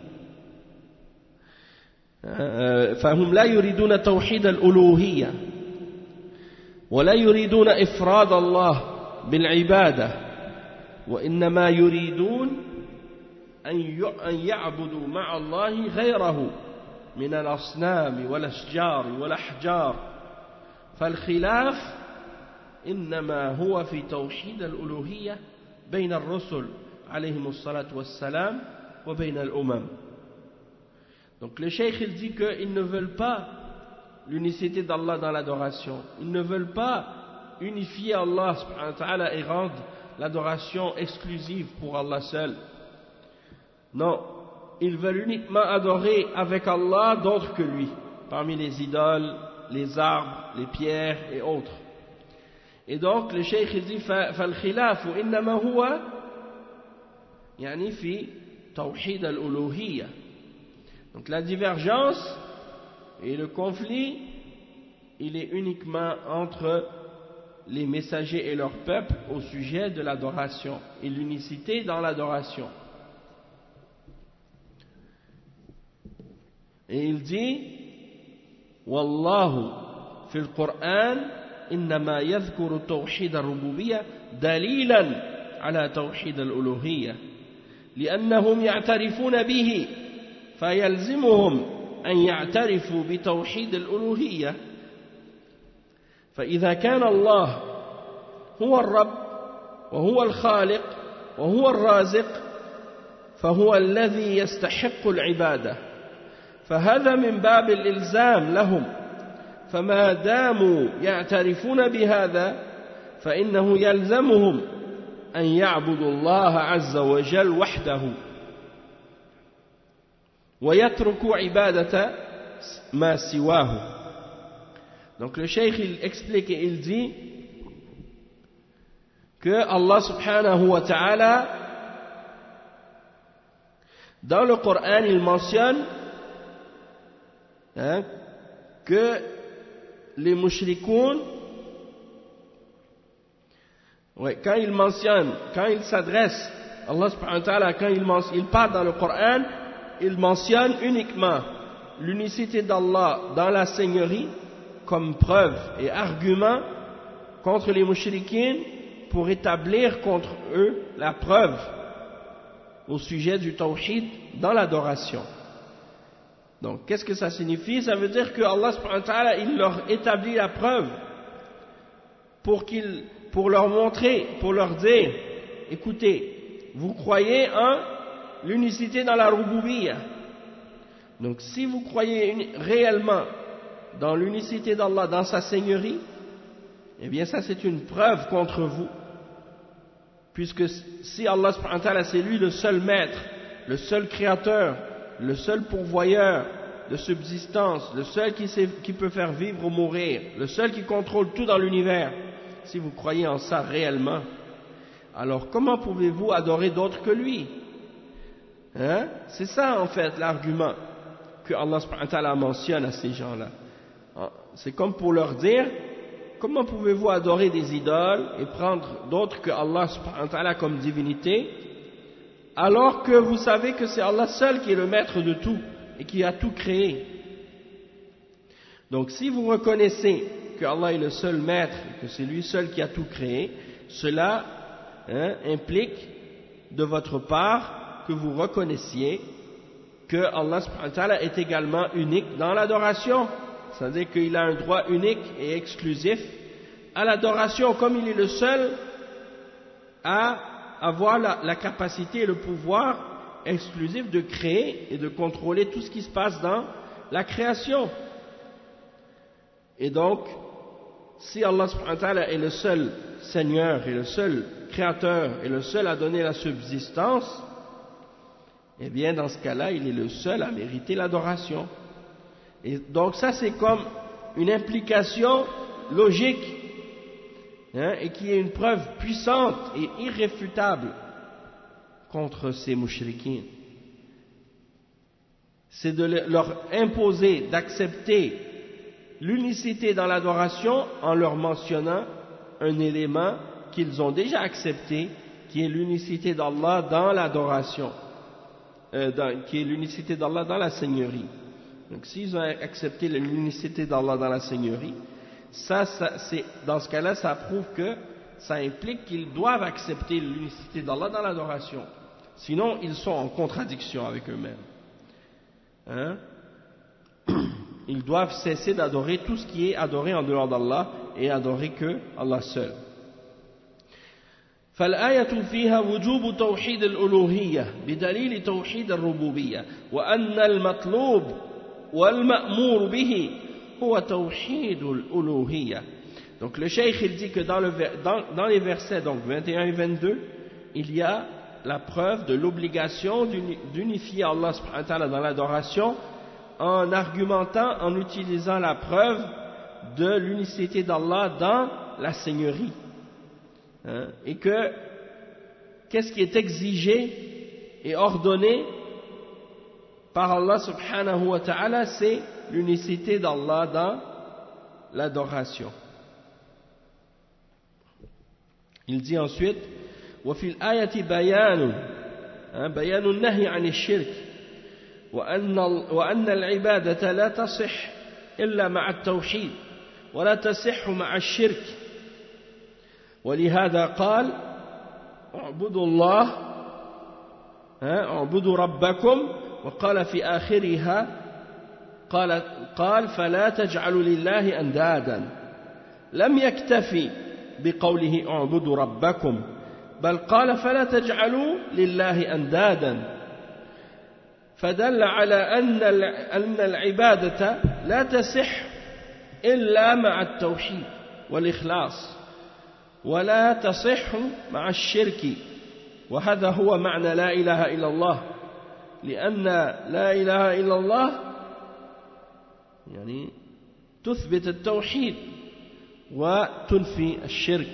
فهم لا يريدون توحيد الألوهية ولا يريدون إفراد الله بالعبادة وإنما يريدون أن يعبدوا مع الله غيره من الأصنام والأشجار والأحجار فالخلاف إنما هو في توحيد الألوهية بين الرسل عليهم الصلاة والسلام وبين الأمم. Donc le cheikh il dit qu'ils ne veulent pas l'unicité d'Allah dans l'adoration, ils ne veulent pas unifier Allah subhanahu wa ta'ala et rendre l'adoration exclusive pour Allah seul. Non, ils veulent uniquement adorer avec Allah d'autres que lui, parmi les idoles, les arbres, les pierres et autres. Et donc le cheikh il dit فالخلاف إنما هو يعني في توحيد الألوهية. Donc la divergence et le conflit, il est uniquement entre les messagers et leur peuple au sujet de l'adoration et l'unicité dans l'adoration. Et il dit والله في القرآن إنما يذكر توحيد الربوبية دليلا على توحيد الألوهية لأنهم يعترفون به فيلزمهم أن يعترفوا بتوحيد الألوهية فإذا كان الله هو الرب وهو الخالق وهو الرازق فهو الذي يستحق العبادة فهذا من باب الإلزام لهم فما داموا يعترفون بهذا فإنه يلزمهم أن يعبدوا الله عز وجل وحده ويتركوا عبادة ما سواه. Donc le cheikh il explique et il dit que Allah subhanahu wa ta'ala dans le Coran il mentionne hein, que les mushrikoun, ouais, quand il mentionne, quand il s'adresse, Allah subhanahu wa ta'ala, quand il, il parle dans le Coran, il mentionne uniquement l'unicité d'Allah dans la seigneurie comme preuve et argument contre les mushrikines pour établir contre eux la preuve au sujet du tawhid dans l'adoration. Donc, qu'est-ce que ça signifie? Ça veut dire que Allah subhanahu wa ta'ala, il leur établit la preuve pour, qu'il, pour leur montrer, pour leur dire, écoutez, vous croyez en l'unicité dans la rububiyya. Donc, si vous croyez une, réellement dans l'unicité d'Allah, dans sa seigneurie, eh bien ça c'est une preuve contre vous. Puisque si Allah subhanahu wa ta'ala, c'est lui le seul maître, le seul créateur, le seul pourvoyeur de subsistance, le seul qui, sait, qui peut faire vivre ou mourir, le seul qui contrôle tout dans l'univers, si vous croyez en ça réellement, alors comment pouvez-vous adorer d'autres que lui? Hein? C'est ça en fait l'argument que Allah subhanahu wa ta'ala mentionne à ces gens-là. C'est comme pour leur dire, comment pouvez-vous adorer des idoles et prendre d'autres que Allah subhanahu wa ta'ala comme divinité, alors que vous savez que c'est Allah seul qui est le maître de tout et qui a tout créé. Donc si vous reconnaissez que Allah est le seul maître, que c'est lui seul qui a tout créé, cela hein, implique de votre part que vous reconnaissiez que Allah subhanahu wa ta'ala est également unique dans l'adoration. C'est-à-dire qu'il a un droit unique et exclusif à l'adoration comme il est le seul à avoir la, la capacité et le pouvoir exclusif de créer et de contrôler tout ce qui se passe dans la création. Et donc, si Allah subhanahu wa ta'ala est le seul Seigneur et le seul Créateur et le seul à donner la subsistance, eh bien dans ce cas-là, il est le seul à mériter l'adoration. Et donc ça c'est comme une implication logique, hein, et qui est une preuve puissante et irréfutable contre ces mouchriquins. C'est de leur imposer d'accepter l'unicité dans l'adoration en leur mentionnant un élément qu'ils ont déjà accepté, qui est l'unicité d'Allah dans l'adoration, euh, dans, qui est l'unicité d'Allah dans la Seigneurie. Donc s'ils ont accepté l'unicité d'Allah dans la Seigneurie, ça, ça c'est, dans ce cas-là, ça prouve que ça implique qu'ils doivent accepter l'unicité d'Allah dans l'adoration. Sinon, ils sont en contradiction avec eux-mêmes. Hein? Ils doivent cesser d'adorer tout ce qui est adoré en dehors d'Allah et adorer que Allah seul. فالآية فيها وجوب توحيد الألوهية بدليل توحيد الربوبية وأن المطلوب والمأمور به هو توحيد الألوهية. Donc le cheikh il dit que dans, le, dans, dans les versets donc vingt et un et vingt-deux, il y a la preuve de l'obligation d'unifier Allah subhanahu wa ta'ala dans l'adoration en argumentant, en utilisant la preuve de l'unicité d'Allah dans la Seigneurie. Hein, et que, qu'est-ce qui est exigé et ordonné par Allah subhanahu wa ta'ala, c'est l'unicité d'Allah dans l'adoration. Il dit ensuite, وفي الآية بيان بيان النهي عن الشرك وأن وأن العبادة لا تصح إلا مع التوحيد ولا تصح مع الشرك ولهذا قال اعبدوا الله اعبدوا ربكم وقال في آخرها قال قال فلا تجعلوا لله أندادا لم يكتفي بقوله اعبدوا ربكم بل قال فلا تجعلوا لله أندادا فدل على أن أن العبادة لا تصح إلا مع التوحيد والإخلاص ولا تصح مع الشرك وهذا هو معنى لا إله إلا الله لأن لا إله إلا الله يعني تثبت التوحيد وتنفي الشرك.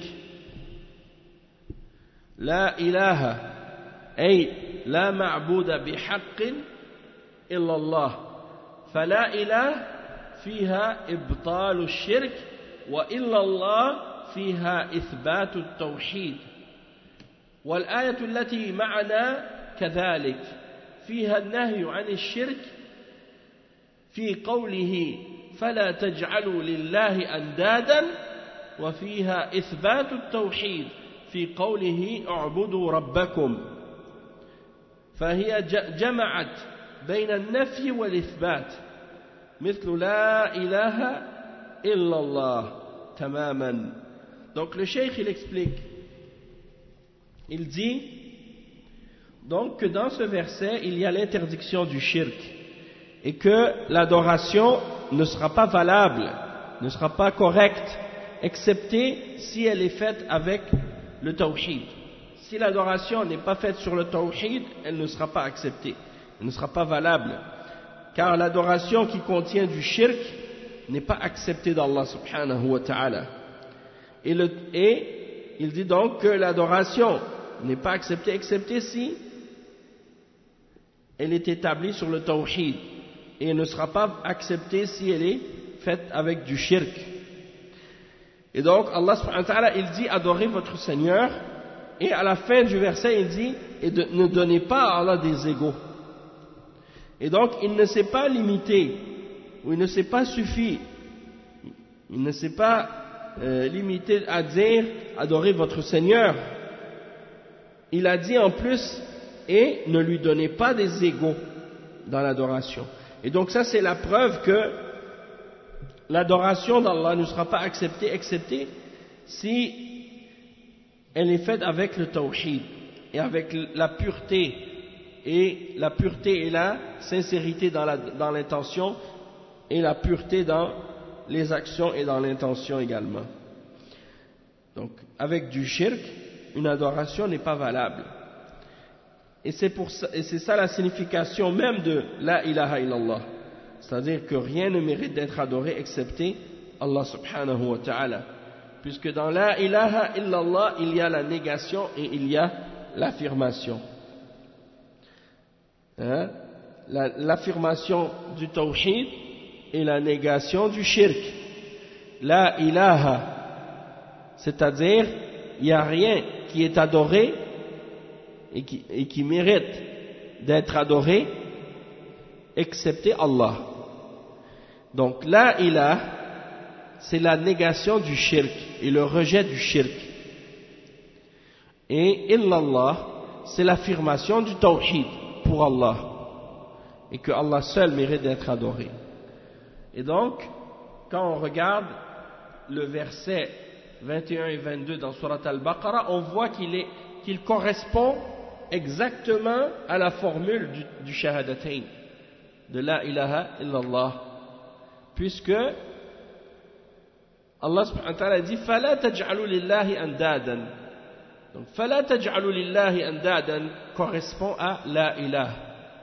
لا إله أي لا معبود بحق إلا الله فلا إله فيها إبطال الشرك وإلا الله فيها إثبات التوحيد. والآية التي معنا كذلك فيها النهي عن الشرك في قوله فلا تجعلوا لله أندادا وفيها إثبات التوحيد في قوله اعبدوا ربكم فهي جمعت بين النفي والإثبات مثل لا إله إلا الله تماما. Donc le cheikh il explique, il dit donc que dans ce verset il y a l'interdiction du shirk et que l'adoration ne sera pas valable, ne sera pas correcte excepté si elle est faite avec le tawhid. Si l'adoration n'est pas faite sur le tawhid, elle ne sera pas acceptée, elle ne sera pas valable, car l'adoration qui contient du shirk n'est pas acceptée d'Allah subhanahu wa ta'ala. Et, le, et il dit donc que l'adoration n'est pas acceptée excepté si elle est établie sur le tawhid, et elle ne sera pas acceptée si elle est faite avec du shirk. Et donc Allah subhanahu wa ta'ala il dit adorez votre Seigneur, et à la fin du verset il dit et de, ne donnez pas à Allah des égaux. Et donc il ne s'est pas limité, ou il ne s'est pas suffi, il ne s'est pas euh, limité à dire adorez votre Seigneur. Il a dit en plus et ne lui donnez pas des égaux dans l'adoration. Et donc ça c'est la preuve que l'adoration d'Allah ne sera pas acceptée excepté si elle est faite avec le tawhid et avec la pureté, et la pureté et la sincérité dans la, dans l'intention, et la pureté dans les actions et dans l'intention également. Donc, avec du shirk, une adoration n'est pas valable. Et c'est pour ça, et c'est ça la signification même de la ilaha illallah. C'est-à-dire que rien ne mérite d'être adoré excepté Allah subhanahu wa ta'ala. Puisque dans la ilaha illallah, il y a la négation et il y a l'affirmation. Hein? La, l'affirmation du tawhid et la négation du shirk. La ilaha, c'est-à-dire, il n'y a rien qui est adoré et qui, et qui mérite d'être adoré excepté Allah. Donc la ilaha, c'est la négation du shirk et le rejet du shirk. Et illallah, c'est l'affirmation du tawhid pour Allah, et que Allah seul mérite d'être adoré. Et donc, quand on regarde le verset vingt et un et vingt-deux dans Surat Al-Baqarah, on voit qu'il est, qu'il correspond exactement à la formule du, du shahadatayn, de la ilaha illallah, puisque Allah subhanahu wa ta'ala dit فَلَا تَجْعَلُوا لِلَّهِ أَنْدَادًا. Donc فَلَا تَجْعَلُوا لِلَّهِ أَنْدَادًا correspond à la ilaha.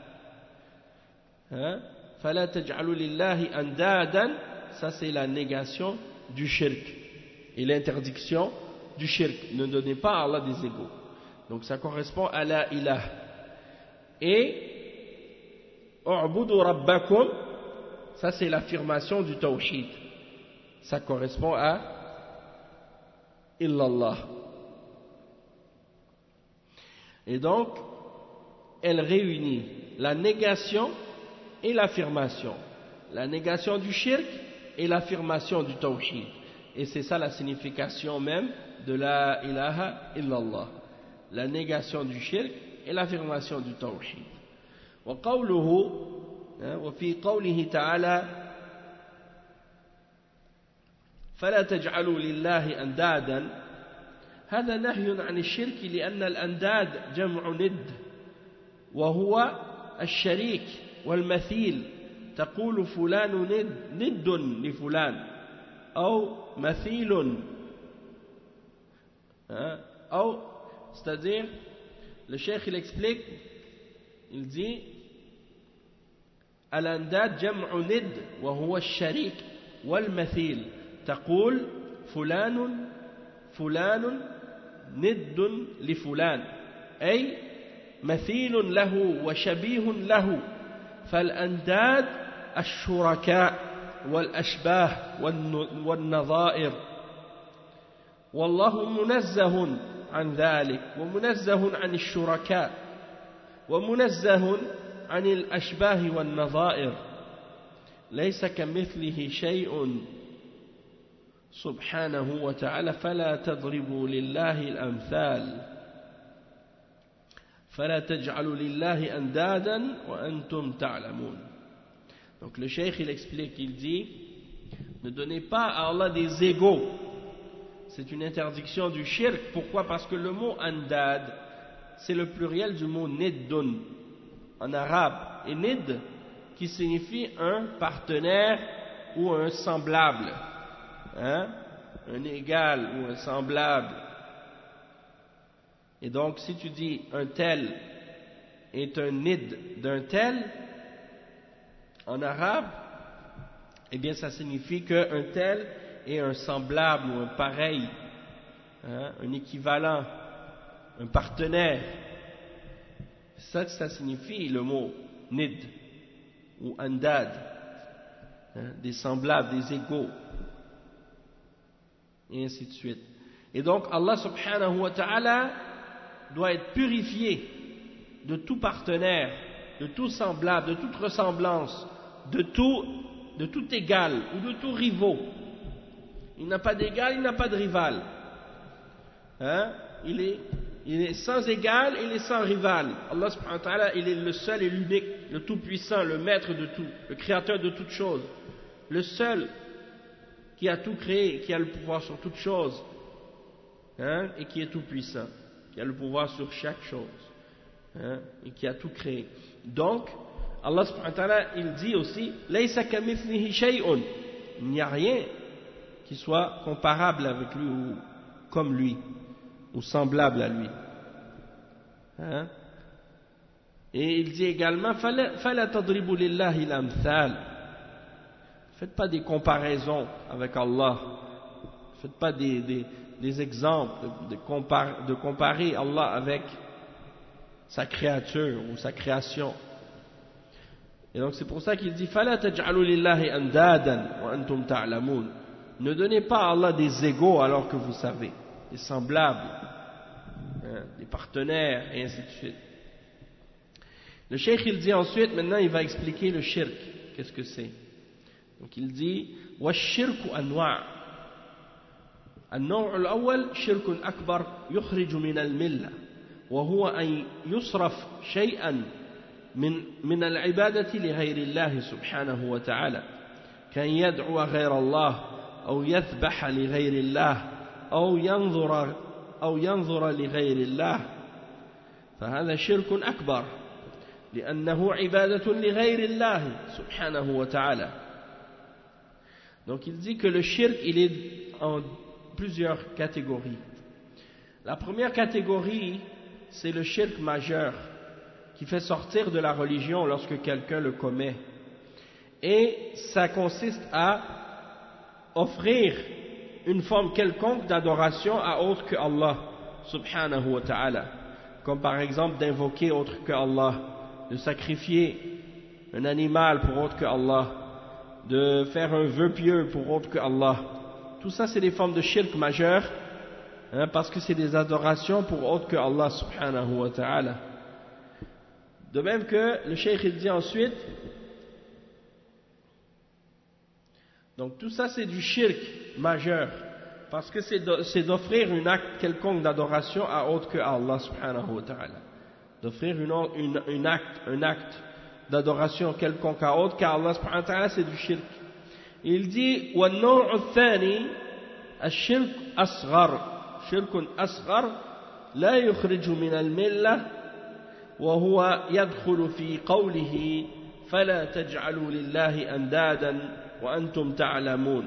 Hein? فَلَا تَجْعَلُوا لِلَّهِ أَنْدَادًا, ça c'est la négation du shirk et l'interdiction du shirk. Ne donnez pas à Allah des égaux. Donc ça correspond à la ilaha. Et u'budu rabbakum, ça c'est l'affirmation du tawhid. Ça correspond à illallah. Et donc, elle réunit la négation et l'affirmation. La négation du shirk et l'affirmation du tawhid. Et c'est ça la signification même de la ilaha illallah. La négation du shirk et l'affirmation du tawhid. Wa qawluhu, wa fi qawlihi ta'ala, فلا تجعلوا لله أندادا، هذا نهي عن الشرك لأن الأنداد جمع ند وهو الشريك والمثيل. تقول فلان ند, ند لفلان أو مثيل أو c'est-à-dire le cheikh il explique, il dit الأنداد جمع ند وهو الشريك والمثيل. تقول فلان فلان ند لفلان أي مثيل له وشبيه له. فالأنداد الشركاء والأشباه والنظائر، والله منزه عن ذلك ومنزه عن الشركاء ومنزه عن الأشباه والنظائر، ليس كمثله شيء سبحانه وتعالى. فلا تضربوا لله الأمثال فلا تجعلوا لله أندادا وأنتم تعلمون. Donc le cheikh il explique, il dit ne donnez pas à Allah des égaux. C'est une interdiction du shirk. Pourquoi? Parce que le mot andad c'est le pluriel du mot niddun en arabe, et nid qui signifie un partenaire ou un semblable. Hein? Un égal ou un semblable. Et donc si tu dis un tel est un nid d'un tel en arabe, eh bien ça signifie qu'un tel est un semblable ou un pareil, hein? Un équivalent, un partenaire. C'est ça que ça signifie le mot nid ou andad, hein? Des semblables, des égaux, et ainsi de suite. Et donc Allah subhanahu wa ta'ala doit être purifié de tout partenaire, de tout semblable, de toute ressemblance, de tout, de tout égal ou de tout rivaux. Il n'a pas d'égal, il n'a pas de rival. Hein? Il est, il est sans égal, il est sans rival. Allah subhanahu wa ta'ala, il est le seul et l'unique, le tout-puissant, le maître de tout, le créateur de toutes choses, le seul qui a tout créé, qui a le pouvoir sur toutes choses, hein, et qui est tout puissant, qui a le pouvoir sur chaque chose, hein, et qui a tout créé. Donc Allah subhanahu wa ta'ala, il dit aussi laysa kamithlihi shay'un, il n'y a rien qui soit comparable avec lui ou comme lui ou semblable à lui, hein? Et il dit également fala tadribu lillahi al-amthal, faites pas des comparaisons avec Allah, faites pas des, des, des exemples de, compar, de comparer Allah avec sa créature ou sa création. Et donc c'est pour ça qu'il dit fala taj'alu lillahi andadan wa antum ta'lamun, ne donnez pas à Allah des égaux alors que vous savez, des semblables, hein, des partenaires et ainsi de suite. Le cheikh il dit ensuite, maintenant il va expliquer le shirk, qu'est-ce que c'est. Donc il dit wa shirku anwa'. النوع الأول شرك أكبر يخرج من الملة وهو أن يصرف شيئا من من العبادة لغير الله سبحانه وتعالى كأن يدعو غير الله أو يذبح لغير الله أو ينظر أو ينظر لغير الله فهذا شرك أكبر لأنه عبادة لغير الله سبحانه وتعالى. Donc il dit que le shirk il est en plusieurs catégories. La première catégorie c'est le shirk majeur qui fait sortir de la religion lorsque quelqu'un le commet, et ça consiste à offrir une forme quelconque d'adoration à autre que Allah subhanahu wa ta'ala, comme par exemple d'invoquer autre que Allah, de sacrifier un animal pour autre que Allah, de faire un vœu pieux pour autre que Allah. Tout ça c'est des formes de shirk majeur, hein, parce que c'est des adorations pour autre que Allah subhanahu wa ta'ala. De même que le cheikh il dit ensuite, donc tout ça c'est du shirk majeur, parce que c'est d'offrir un acte quelconque d'adoration à autre que Allah subhanahu wa ta'ala, d'offrir une, une, une acte, un acte d'adoration quelconque à autre qu'à Allah subhanahu wa ta'ala, c'est du shirk. Il dit وَالنَّوْعُ الثَّانِي الشِّرْكُ أَصْغَرُ شِرْكٌ أَصْغَرُ لَا يُخْرِجُ مِنَ الْمِلَّةِ وهو يدخل في قوله فلا تجعلوا لله أندادا وأنتم تعلمون،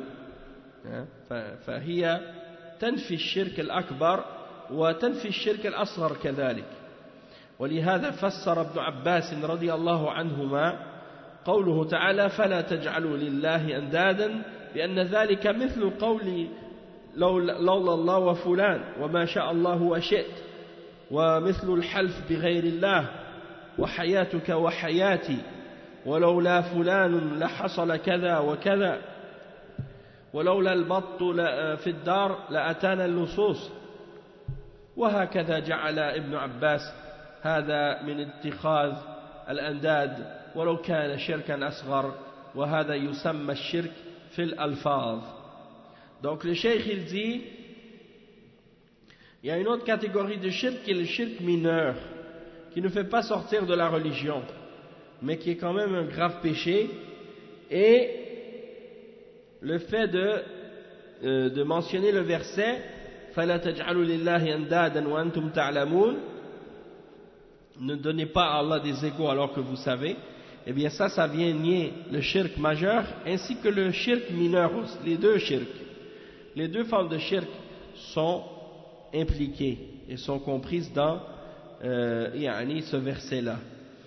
فهي تنفي الشرك الأكبر وتنفي الشرك الأصغر كذلك. ولهذا فسر ابن عباس رضي الله عنهما قوله تعالى فلا تجعلوا لله أندادا بأن ذلك مثل قول لولا الله وفلان وما شاء الله وشئت، ومثل الحلف بغير الله وحياتك وحياتي ولولا فلان لحصل كذا وكذا ولولا البط في الدار لأتانا اللصوص. وهكذا جعل ابن عباس هذا من اتخاذ الأنداد ولو كان شركا أصغر، وهذا يسمى الشرك في الألفاظ. Donc le cheikh il dit il y a une autre catégorie de shirk qui est le shirk mineur, qui ne fait pas sortir de la religion, mais qui est quand même un grave péché. Et le fait de, euh, de mentionner le verset فَلَا تَجْعَلُوا لِلَّهِ أَنْدَادًا وَأَنْتُمْ تَعْلَمُونَ, ne donnez pas à Allah des égaux alors que vous savez, eh bien ça, ça vient nier le shirk majeur ainsi que le shirk mineur, les deux shirk. Les deux formes de shirk sont impliquées et sont comprises dans euh, yani, ce verset-là.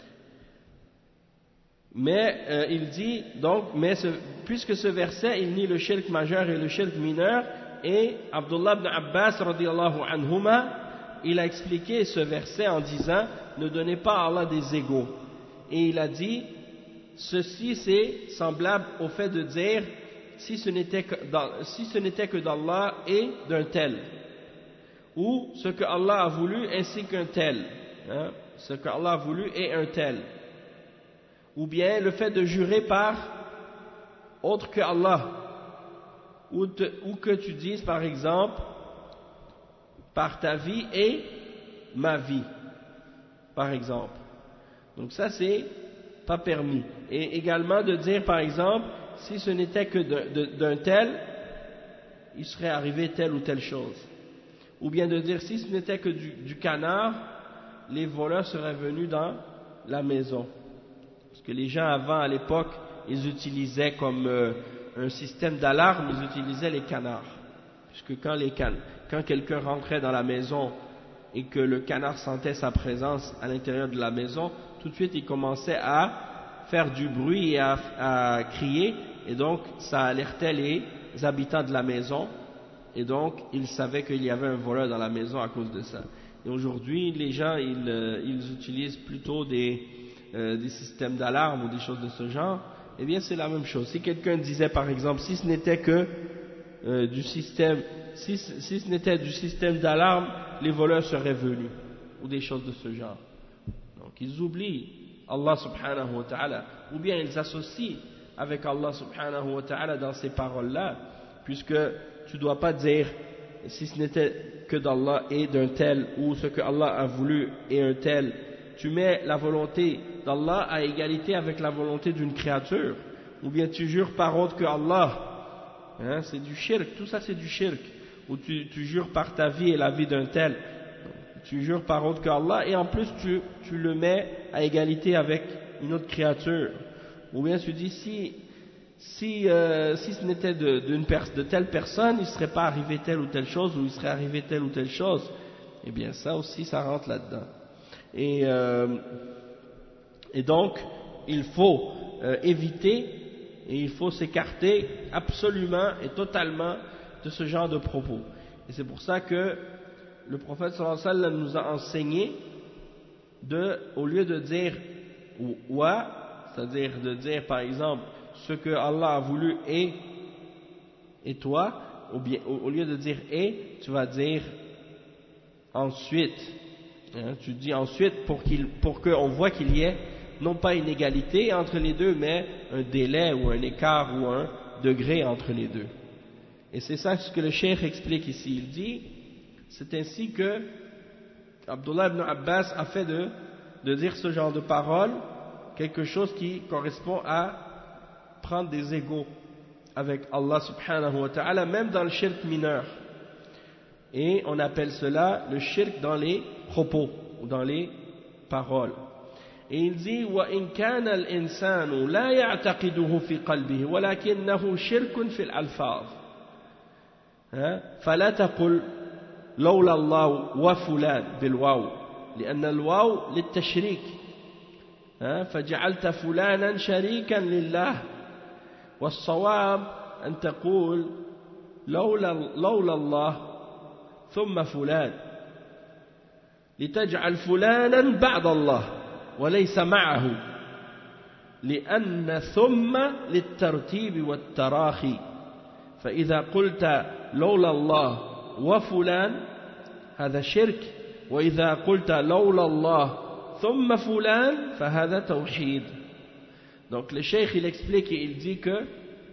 Mais euh, il dit donc, mais ce, puisque ce verset il nie le shirk majeur et le shirk mineur, et Abdullah ibn Abbas radiyallahu anhuma, il a expliqué ce verset en disant ne donnez pas à Allah des égaux, et il a dit ceci c'est semblable au fait de dire si ce n'était que dans, si ce n'était que d'Allah et d'un tel, ou ce que Allah a voulu ainsi qu'un tel, hein, ce que Allah a voulu et un tel, ou bien le fait de jurer par autre que Allah, ou, te, ou que tu dises par exemple par ta vie et ma vie par exemple. Donc ça c'est pas permis. Et également de dire par exemple si ce n'était que d'un tel il serait arrivé telle ou telle chose, ou bien de dire si ce n'était que du, du canard, les voleurs seraient venus dans la maison. Parce que les gens avant, à l'époque, ils utilisaient comme euh, un système d'alarme, ils utilisaient les canards. Puisque quand, les can quand quelqu'un rentrait dans la maison et que le canard sentait sa présence à l'intérieur de la maison, tout de suite il commençait à faire du bruit et à, à crier, et donc ça alertait les habitants de la maison, et donc ils savaient qu'il y avait un voleur dans la maison à cause de ça. Et aujourd'hui, les gens, ils, euh, ils utilisent plutôt des, euh, des systèmes d'alarme ou des choses de ce genre. Eh bien, c'est la même chose. Si quelqu'un disait, par exemple, si ce n'était que euh, du système, si, si ce n'était du système d'alarme, les voleurs seraient venus, ou des choses de ce genre. Donc, ils oublient Allah subhanahu wa ta'ala, ou bien ils associent avec Allah subhanahu wa ta'ala dans ces paroles-là, puisque tu ne dois pas dire si ce n'était que d'Allah et d'un tel, ou ce que Allah a voulu et un tel. Tu mets la volonté d'Allah à égalité avec la volonté d'une créature, ou bien tu jures par autre que Allah, hein, c'est du shirk, tout ça c'est du shirk, ou tu, tu jures par ta vie et la vie d'un tel, tu jures par autre que Allah, et en plus tu, tu le mets à égalité avec une autre créature, ou bien tu dis si Si, euh, si ce n'était de, de telle personne, il ne serait pas arrivé telle ou telle chose, ou il serait arrivé telle ou telle chose, eh bien ça aussi, ça rentre là-dedans. Et, euh, et donc, il faut euh, éviter, et il faut s'écarter absolument et totalement de ce genre de propos. Et c'est pour ça que le prophète sallallahu alayhi wa sallam nous a enseigné de, au lieu de dire « wa », c'est-à-dire de dire par exemple ce que Allah a voulu et, et toi, ou bien, au, au lieu de dire et, tu vas dire ensuite. Hein, tu dis ensuite pour qu'il, pour qu'on voit qu'il y ait non pas une égalité entre les deux, mais un délai ou un écart ou un degré entre les deux. Et c'est ça ce que le cheikh explique ici. Il dit, c'est ainsi que Abdullah ibn Abbas a fait de, de dire ce genre de paroles, quelque chose qui correspond à prendre des égaux avec Allah subhanahu wa ta'ala, même dans le shirk mineur. Et on appelle cela le shirk dans les propos ou dans les paroles. Et il dit وَإِنْ كَانَ الْإِنسَانُ لَا يَعْتَقِدُهُ فِي قَلْبِهِ وَلَكِنَّهُ شِرْكٌ فِي الْأَلْفَاظِ فلا تقل لولا الله وفلان بالواو لأن الواو للتشريك فجعلت فلانا شريكا لله والصواب أن تقول لولا, لولا الله ثم فلان لتجعل فلانا بعد الله وليس معه لأن ثم للترتيب والتراخي فإذا قلت لولا الله وفلان هذا شرك وإذا قلت لولا الله ثم فلان فهذا توحيد. Donc le cheikh il explique et il dit que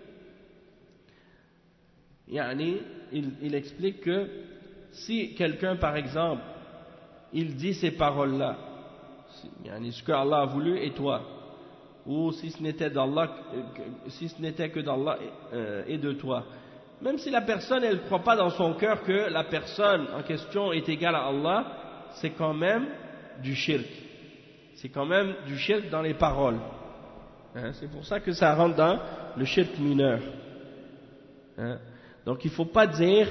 yani, il, il explique que si quelqu'un par exemple il dit ces paroles là yani, ce que Allah a voulu et toi, ou si ce n'était d'Allah, si ce n'était que d'Allah et de toi, même si la personne elle ne croit pas dans son cœur que la personne en question est égale à Allah, c'est quand même du shirk, c'est quand même du shirk dans les paroles, hein, c'est pour ça que ça rentre dans le shirk mineur, hein. Donc il ne faut pas dire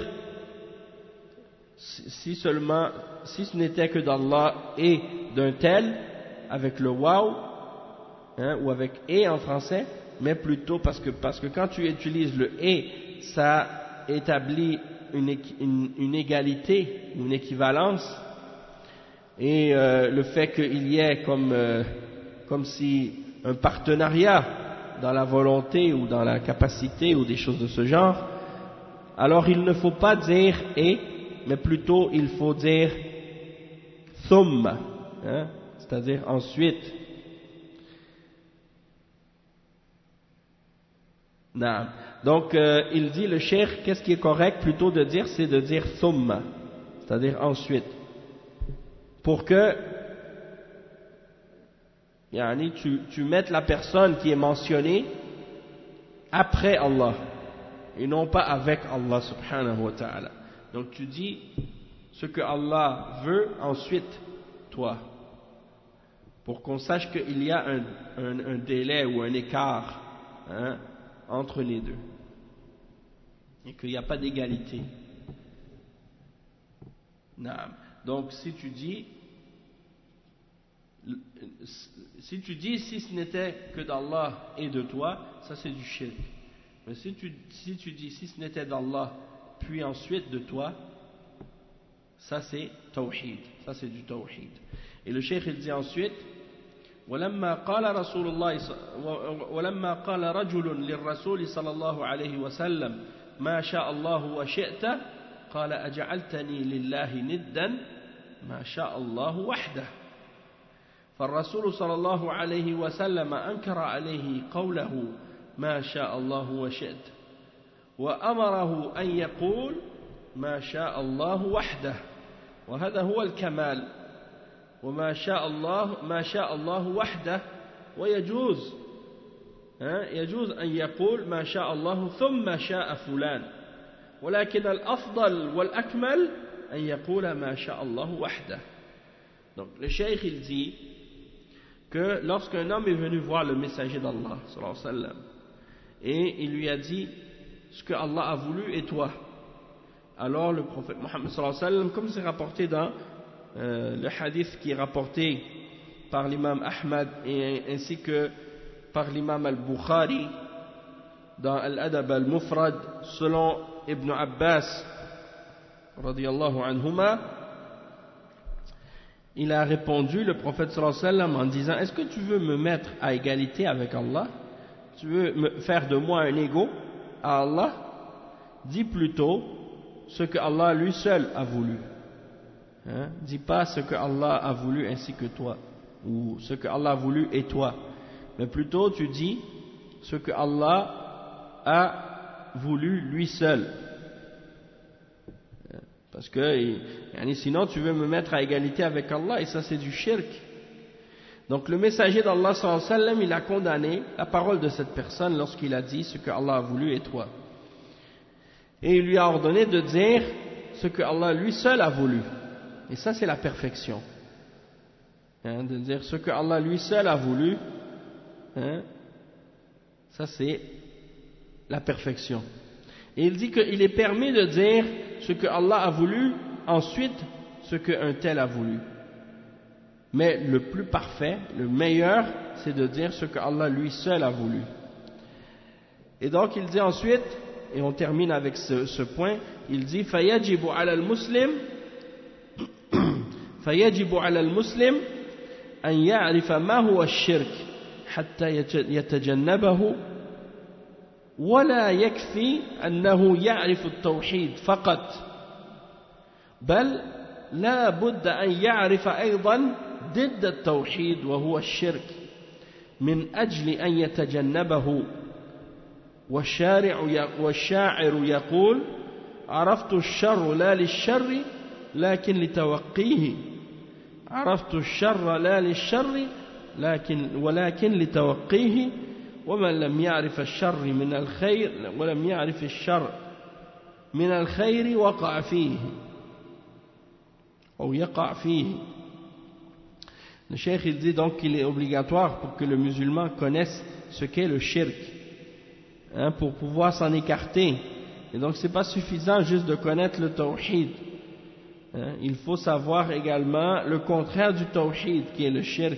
si seulement, si ce n'était que d'Allah et d'un tel avec le waouh, hein, ou avec et en français, mais plutôt parce que, parce que quand tu utilises le et, ça établit une, une, une égalité, une équivalence, et euh, le fait qu'il y ait comme, euh, comme si un partenariat dans la volonté ou dans la capacité ou des choses de ce genre, alors il ne faut pas dire et, mais plutôt il faut dire thumma, hein, c'est-à-dire ensuite. Non. Donc euh, il dit le cheikh, qu'est-ce qui est correct plutôt de dire, c'est de dire thumma, c'est-à-dire ensuite, pour que yani, tu, tu mettes la personne qui est mentionnée après Allah et non pas avec Allah subhanahu wa ta'ala. Donc tu dis ce que Allah veut ensuite toi, pour qu'on sache qu'il y a un, un, un délai ou un écart hein, entre les deux et qu'il n'y a pas d'égalité. Donc si tu dis si tu dis si ce n'était que d'Allah et de toi, ça c'est du shirk. Mais si tu, si tu dis si ce n'était d'Allah puis ensuite de toi, ça c'est tawhid, ça c'est du tawhid. Et le cheikh il dit ensuite ولما قال رسول الله ولما قال رجل للرسول صلى الله عليه وسلم ما شاء الله وشئت قال أجعلتني لله ندا ما شاء الله وحده. فالرسول صلى الله عليه وسلم أنكر عليه قوله ما شاء الله وشئت وأمره أن يقول ما شاء الله وحده، وهذا هو الكمال، وما شاء الله ما شاء الله وحده. ويجوز يجوز أن يقول ما شاء الله ثم شاء فلان، ولكن الأفضل والأكمل أن يقول ما شاء الله وحده. Donc le cheikh il dit que lorsqu'un homme est venu voir le messager d'Allah sallallahu alayhi wa sallam et il lui a dit ce que Allah a voulu et toi, alors le prophète Mohammed sallallahu alayhi wa sallam, comme c'est rapporté dans euh, le hadith qui est rapporté par l'imam Ahmad et ainsi que par l'imam al-Bukhari dans Al-Adab al-Mufrad selon Ibn Abbas radiyallahu anhuma, il a répondu, le prophète sallallahu alayhi wa sallam, en disant est-ce que tu veux me mettre à égalité avec Allah, tu veux me faire de moi un égo à Allah? Dis plutôt ce que Allah lui seul a voulu, hein? Dis pas ce que Allah a voulu ainsi que toi, ou ce que Allah a voulu et toi, mais plutôt tu dis ce que Allah a voulu lui seul, parce que sinon tu veux me mettre à égalité avec Allah et ça c'est du shirk. Donc le messager d'Allah sallallahu alayhi wa sallam, il a condamné la parole de cette personne lorsqu'il a dit ce que Allah a voulu et toi, et il lui a ordonné de dire ce que Allah lui seul a voulu, et ça c'est la perfection, hein, de dire ce que Allah lui seul a voulu, hein, ça c'est la perfection. Et il dit qu'il est permis de dire ce que Allah a voulu, ensuite ce qu'un tel a voulu. Mais le plus parfait, le meilleur, c'est de dire ce que Allah lui seul a voulu. Et donc il dit ensuite, et on termine avec ce, ce point, il dit فَيَجِبُ عَلَى الْمُسْلِمِ فَيَجِبُ عَلَى الْمُسْلِمِ أَنْ يَعْرِفَ مَا هُوَ الشِّرْكِ حَتَّى يَتَجَنَّبَهُ ولا يكفي أنه يعرف التوحيد فقط، بل لا بد أن يعرف أيضا ضد التوحيد وهو الشرك من أجل أن يتجنبه. والشارع والشاعر يقول عرفت الشر لا للشر لكن لتوقيه، عرفت الشر لا للشر لكن ولكن لتوقيه، ومن لم يعرف الشر من الخير ولم يعرف الشر من الخير وقع فيه أو يقع فيه. Le cheikh il dit donc qu'il est obligatoire pour que le musulman connaisse ce qu'est le shirk, hein, pour pouvoir s'en écarter. Et donc c'est pas suffisant juste de connaître le tawhid, hein, il faut savoir également le contraire du tawhid qui est le shirk,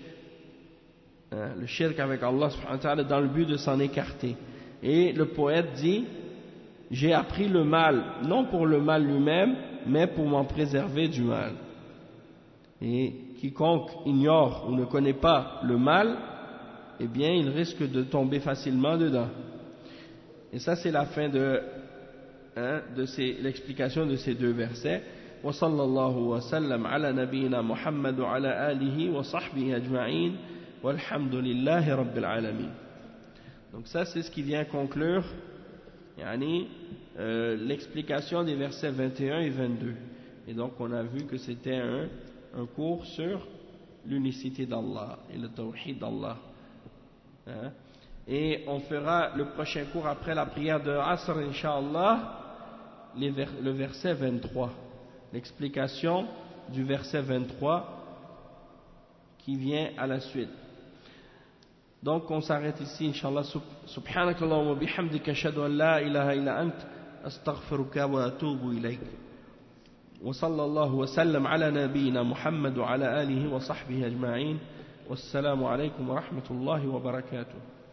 le shirk avec Allah subhanahu wa ta'ala, dans le but de s'en écarter. Et le poète dit j'ai appris le mal non pour le mal lui-même mais pour m'en préserver du mal, et quiconque ignore ou ne connaît pas le mal, eh bien il risque de tomber facilement dedans. Et ça c'est la fin de, hein, de ces, l'explication de ces deux versets. Wa sallallahu wa sallam ala nabiyyina Muhammad wa ala alihi wa sahbihi ajma'in walhamdulillahi rabbil alamin. Donc ça c'est ce qui vient conclure yani, euh, l'explication des versets vingt et un et vingt-deux. Et donc on a vu que c'était un, un cours sur l'unicité d'Allah et le tawhid d'Allah, hein? Et on fera le prochain cours après la prière de Asr, Inch'Allah, les vers, le verset vingt-trois. l'explication du verset vingt-trois qui vient à la suite. Donc on s'arrête ici, Inch'Allah. Subhanakallahumma wa bihamdika ashhadu an la ilaha illa ant astaghfiruka wa atubu ilayk. Wa sallallahu wa sallam ala nabiyyina Muhammad wa ala alihi wa sahbihi ajma'in. Wassalamu alaykum wa rahmatullahi wa barakatuh.